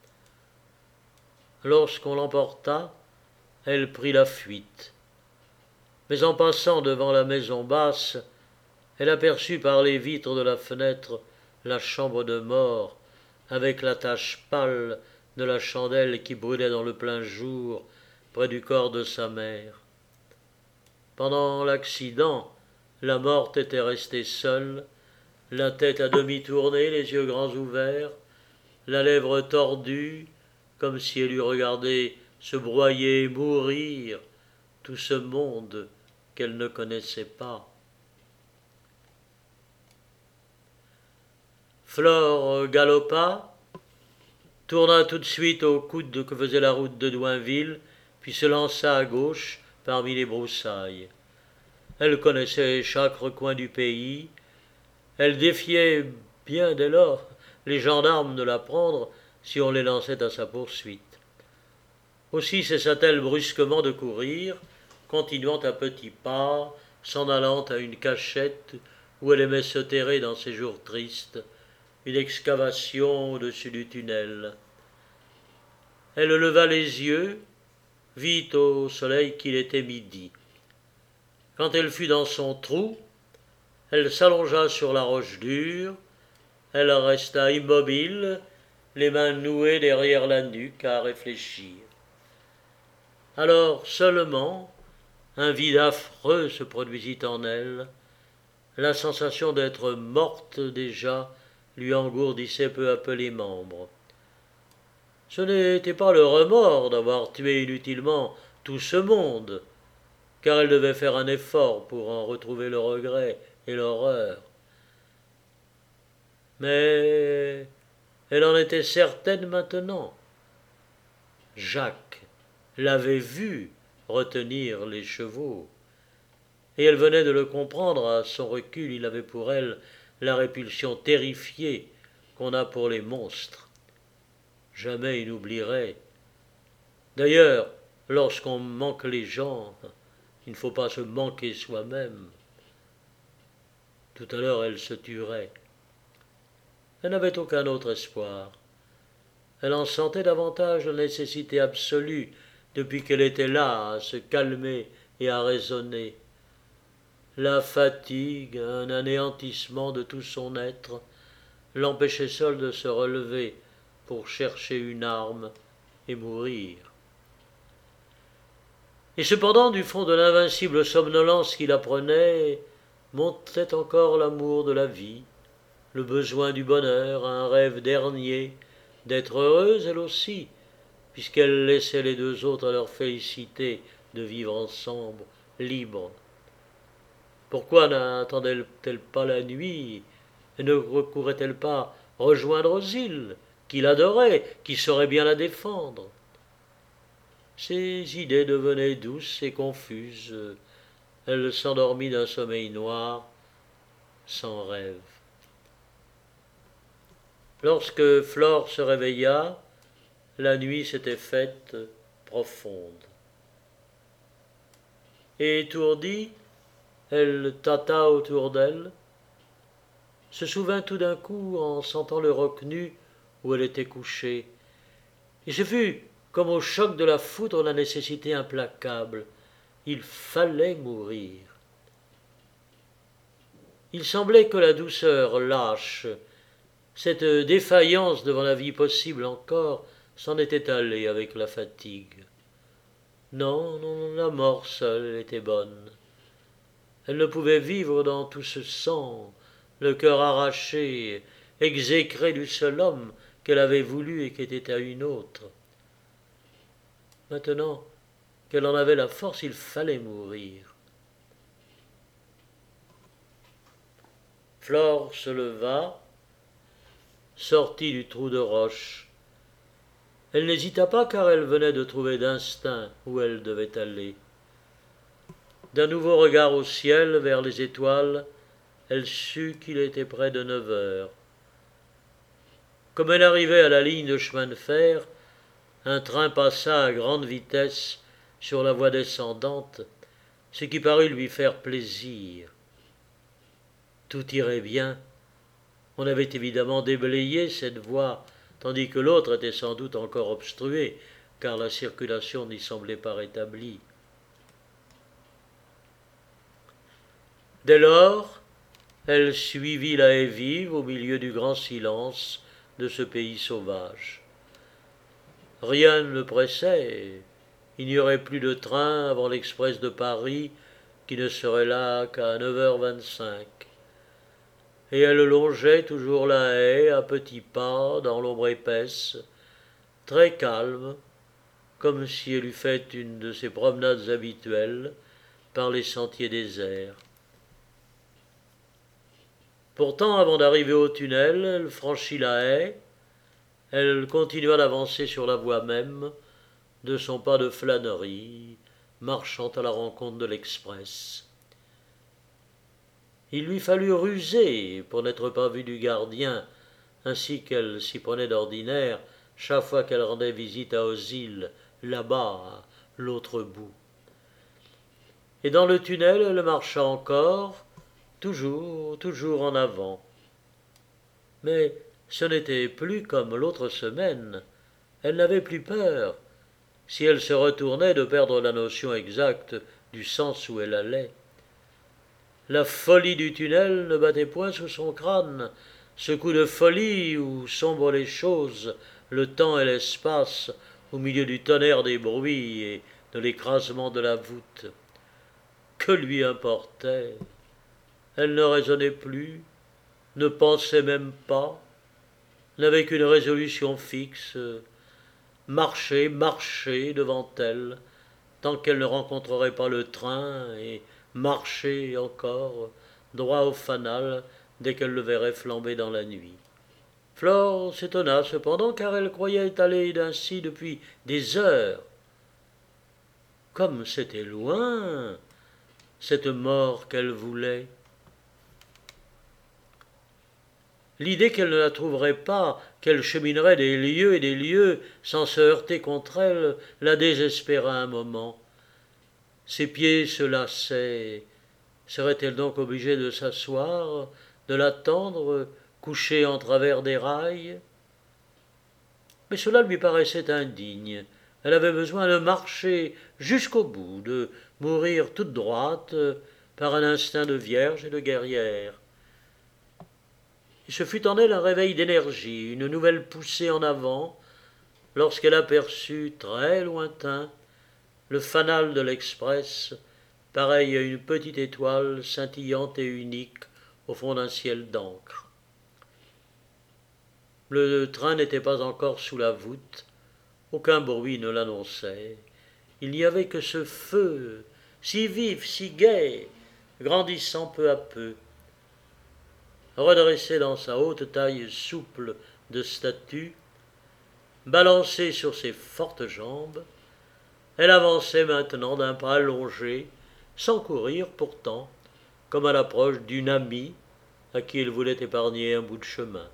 Lorsqu'on l'emporta, elle prit la fuite. Mais en passant devant la maison basse, elle aperçut par les vitres de la fenêtre la chambre de mort, avec la tache pâle de la chandelle qui brûlait dans le plein jour près du corps de sa mère. Pendant l'accident, la morte était restée seule, la tête à demi tournée, les yeux grands ouverts, la lèvre tordue, comme si elle eût regardé se broyer et mourir tout ce monde qu'elle ne connaissait pas. Flore galopa, tourna tout de suite au coude que faisait la route de Douinville, puis se lança à gauche parmi les broussailles. Elle connaissait chaque recoin du pays, elle défiait bien dès lors les gendarmes de la prendre si on les lançait à sa poursuite. Aussi cessa-t-elle brusquement de courir, continuant à petits pas, s'en allant à une cachette où elle aimait se terrer dans ses jours tristes, une excavation au-dessus du tunnel. Elle leva les yeux, vit au soleil qu'il était midi. Quand elle fut dans son trou, elle s'allongea sur la roche dure, elle resta immobile, les mains nouées derrière la nuque à réfléchir. Alors seulement, un vide affreux se produisit en elle, la sensation d'être morte déjà lui engourdissait peu à peu les membres. Ce n'était pas le remords d'avoir tué inutilement tout ce monde, car elle devait faire un effort pour en retrouver le regret et l'horreur. Mais elle en était certaine maintenant. Jacques l'avait vue retenir les chevaux, et elle venait de le comprendre. À son recul, il avait pour elle la répulsion terrifiée qu'on a pour les monstres. Jamais il n'oublierait. D'ailleurs, lorsqu'on manque les gens, il ne faut pas se manquer soi-même. Tout à l'heure, elle se tuerait. Elle n'avait aucun autre espoir. Elle en sentait davantage la nécessité absolue depuis qu'elle était là à se calmer et à raisonner. La fatigue, un anéantissement de tout son être, l'empêchaient seule de se relever pour chercher une arme et mourir. Et cependant, du fond de l'invincible somnolence qui la prenait, montait encore l'amour de la vie, le besoin du bonheur, un rêve dernier, d'être heureuse elle aussi, puisqu'elle laissait les deux autres à leur félicité de vivre ensemble, libres. Pourquoi n'attendait-elle pas la nuit et ne recourait-elle pas rejoindre aux îles, qui l'adoraient, qui sauraient bien la défendre? Ses idées devenaient douces et confuses. Elle s'endormit d'un sommeil noir, sans rêve. Lorsque Flore se réveilla, la nuit s'était faite profonde. Et étourdie, elle tâta autour d'elle, se souvint tout d'un coup en sentant le roc nu où elle était couchée, Et ce fut comme au choc de la foudre la nécessité implacable. Il fallait mourir. Il semblait que la douceur lâche, cette défaillance devant la vie possible encore, s'en était allée avec la fatigue. Non, non, la mort seule était bonne. Elle ne pouvait vivre dans tout ce sang, le cœur arraché, exécré du seul homme qu'elle avait voulu et qui était à une autre. Maintenant qu'elle en avait la force, il fallait mourir. Flore se leva, sortit du trou de roche. Elle n'hésita pas car elle venait de trouver d'instinct où elle devait aller. D'un nouveau regard au ciel, vers les étoiles, elle sut qu'il était près de neuf heures. Comme elle arrivait à la ligne de chemin de fer, un train passa à grande vitesse sur la voie descendante, ce qui parut lui faire plaisir. Tout irait bien. On avait évidemment déblayé cette voie, tandis que l'autre était sans doute encore obstruée, car la circulation n'y semblait pas rétablie. Dès lors, elle suivit la haie vive au milieu du grand silence de ce pays sauvage. Rien ne le pressait. Il n'y aurait plus de train avant l'express de Paris, qui ne serait là qu'à neuf heures vingt-cinq. Et elle longeait toujours la haie à petits pas dans l'ombre épaisse, très calme, comme si elle eût fait une de ses promenades habituelles par les sentiers déserts. Pourtant, avant d'arriver au tunnel, elle franchit la haie, elle continua d'avancer sur la voie même, de son pas de flânerie, marchant à la rencontre de l'express. Il lui fallut ruser pour n'être pas vue du gardien, ainsi qu'elle s'y prenait d'ordinaire chaque fois qu'elle rendait visite à Ozil, là-bas, à l'autre bout. Et dans le tunnel, elle marcha encore, toujours, toujours en avant. Mais ce n'était plus comme l'autre semaine. Elle n'avait plus peur, si elle se retournait, de perdre la notion exacte du sens où elle allait. La folie du tunnel ne battait point sous son crâne, ce coup de folie où sombrent les choses, le temps et l'espace, au milieu du tonnerre des bruits et de l'écrasement de la voûte. Que lui importait? Elle ne raisonnait plus, ne pensait même pas, n'avait qu'une résolution fixe, marcher, marcher devant elle, tant qu'elle ne rencontrerait pas le train, et marcher encore, droit au fanal, dès qu'elle le verrait flamber dans la nuit. Flore s'étonna cependant, car elle croyait aller ainsi depuis des heures. Comme c'était loin, cette mort qu'elle voulait. L'idée qu'elle ne la trouverait pas, qu'elle cheminerait des lieues et des lieues sans se heurter contre elle, la désespéra un moment. Ses pieds se lassaient. Serait-elle donc obligée de s'asseoir, de l'attendre, couchée en travers des rails? Mais cela lui paraissait indigne. Elle avait besoin de marcher jusqu'au bout, de mourir toute droite, par un instinct de vierge et de guerrière. Et ce fut en elle un réveil d'énergie, une nouvelle poussée en avant, lorsqu'elle aperçut, très lointain, le fanal de l'express, pareil à une petite étoile scintillante et unique au fond d'un ciel d'encre. Le train n'était pas encore sous la voûte, aucun bruit ne l'annonçait. Il n'y avait que ce feu, si vif, si gai, grandissant peu à peu. Redressée dans sa haute taille souple de statue, balancée sur ses fortes jambes, elle avançait maintenant d'un pas allongé, sans courir pourtant, comme à l'approche d'une amie à qui elle voulait épargner un bout de chemin.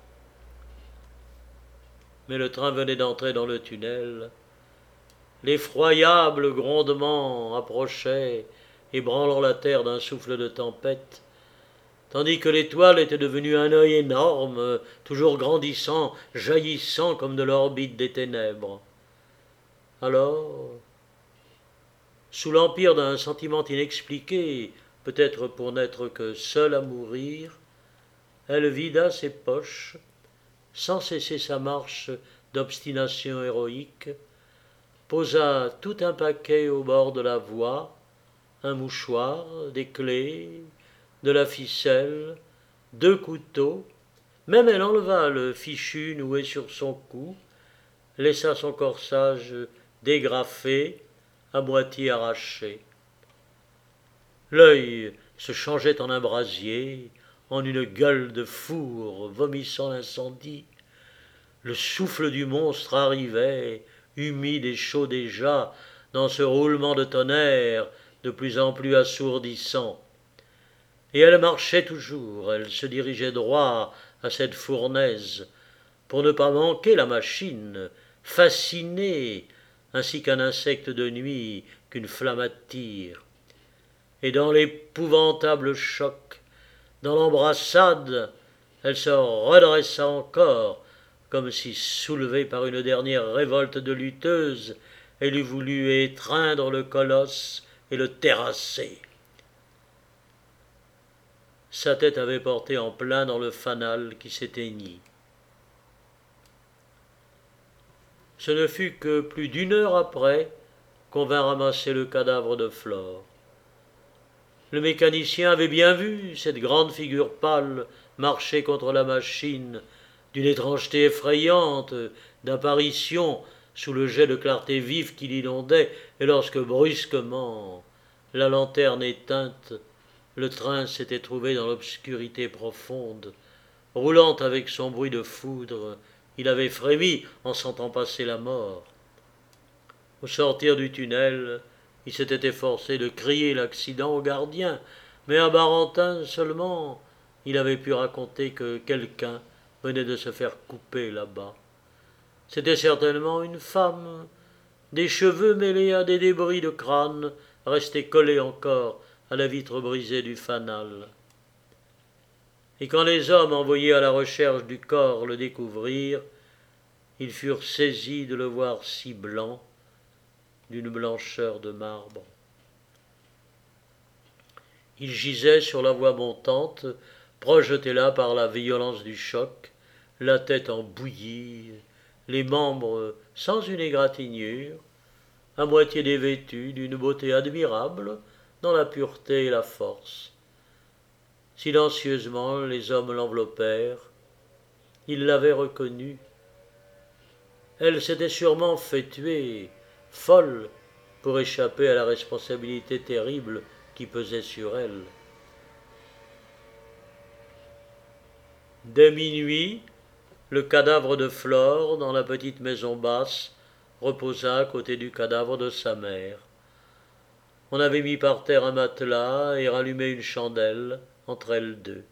Mais le train venait d'entrer dans le tunnel. L'effroyable grondement approchait, ébranlant la terre d'un souffle de tempête, tandis que l'étoile était devenue un œil énorme, toujours grandissant, jaillissant comme de l'orbite des ténèbres. Alors, sous l'empire d'un sentiment inexpliqué, peut-être pour n'être que seule à mourir, elle vida ses poches, sans cesser sa marche d'obstination héroïque, posa tout un paquet au bord de la voie, un mouchoir, des clés, de la ficelle, deux couteaux, même elle enleva le fichu noué sur son cou, laissa son corsage dégrafé, à moitié arraché. L'œil se changeait en un brasier, en une gueule de four vomissant l'incendie. Le souffle du monstre arrivait, humide et chaud déjà, dans ce roulement de tonnerre de plus en plus assourdissant. Et elle marchait toujours, elle se dirigeait droit à cette fournaise, pour ne pas manquer la machine, fascinée, ainsi qu'un insecte de nuit qu'une flamme attire. Et dans l'épouvantable choc, dans l'embrassade, elle se redressa encore, comme si soulevée par une dernière révolte de lutteuse, elle eût voulu étreindre le colosse et le terrasser. Sa tête avait porté en plein dans le fanal qui s'éteignit. Ce ne fut que plus d'une heure après qu'on vint ramasser le cadavre de Flore. Le mécanicien avait bien vu cette grande figure pâle marcher contre la machine, d'une étrangeté effrayante, d'apparition sous le jet de clarté vive qui l'inondait, et lorsque brusquement, la lanterne éteinte, le train s'était trouvé dans l'obscurité profonde. Roulant avec son bruit de foudre, il avait frémi en sentant passer la mort. Au sortir du tunnel, il s'était efforcé de crier l'accident au gardien, mais à Barentin seulement, il avait pu raconter que quelqu'un venait de se faire couper là-bas. C'était certainement une femme, des cheveux mêlés à des débris de crâne restés collés encore à la vitre brisée du fanal. Et quand les hommes envoyés à la recherche du corps le découvrirent, ils furent saisis de le voir si blanc, d'une blancheur de marbre. Il gisait sur la voie montante, projeté là par la violence du choc, la tête en bouillie, les membres sans une égratignure, à moitié dévêtus d'une beauté admirable dans la pureté et la force. Silencieusement, les hommes l'enveloppèrent. Ils l'avaient reconnue. Elle s'était sûrement fait tuer, folle, pour échapper à la responsabilité terrible qui pesait sur elle. Dès minuit, le cadavre de Flore, dans la petite maison basse, reposa à côté du cadavre de sa mère. On avait mis par terre un matelas et rallumé une chandelle entre elles deux.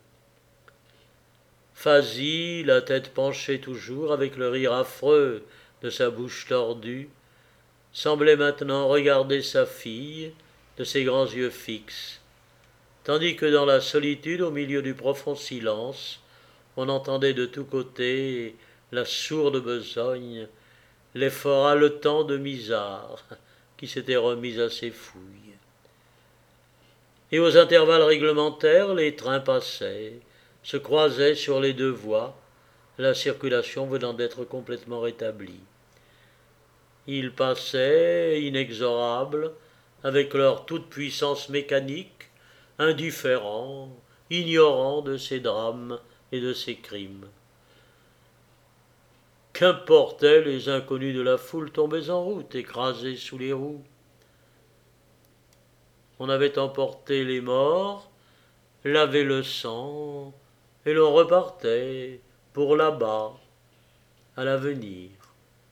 Fazy, la tête penchée toujours, avec le rire affreux de sa bouche tordue, semblait maintenant regarder sa fille de ses grands yeux fixes, tandis que dans la solitude, au milieu du profond silence, on entendait de tous côtés la sourde besogne, l'effort haletant de Misard, qui s'était remis à ses fouilles. Et aux intervalles réglementaires, les trains passaient, se croisaient sur les deux voies, la circulation venant d'être complètement rétablie. Ils passaient, inexorables, avec leur toute-puissance mécanique, indifférents, ignorants de ces drames et de ces crimes. Qu'importaient les inconnus de la foule tombés en route, écrasés sous les roues? On avait emporté les morts, lavé le sang, et l'on repartait pour là-bas, à l'avenir.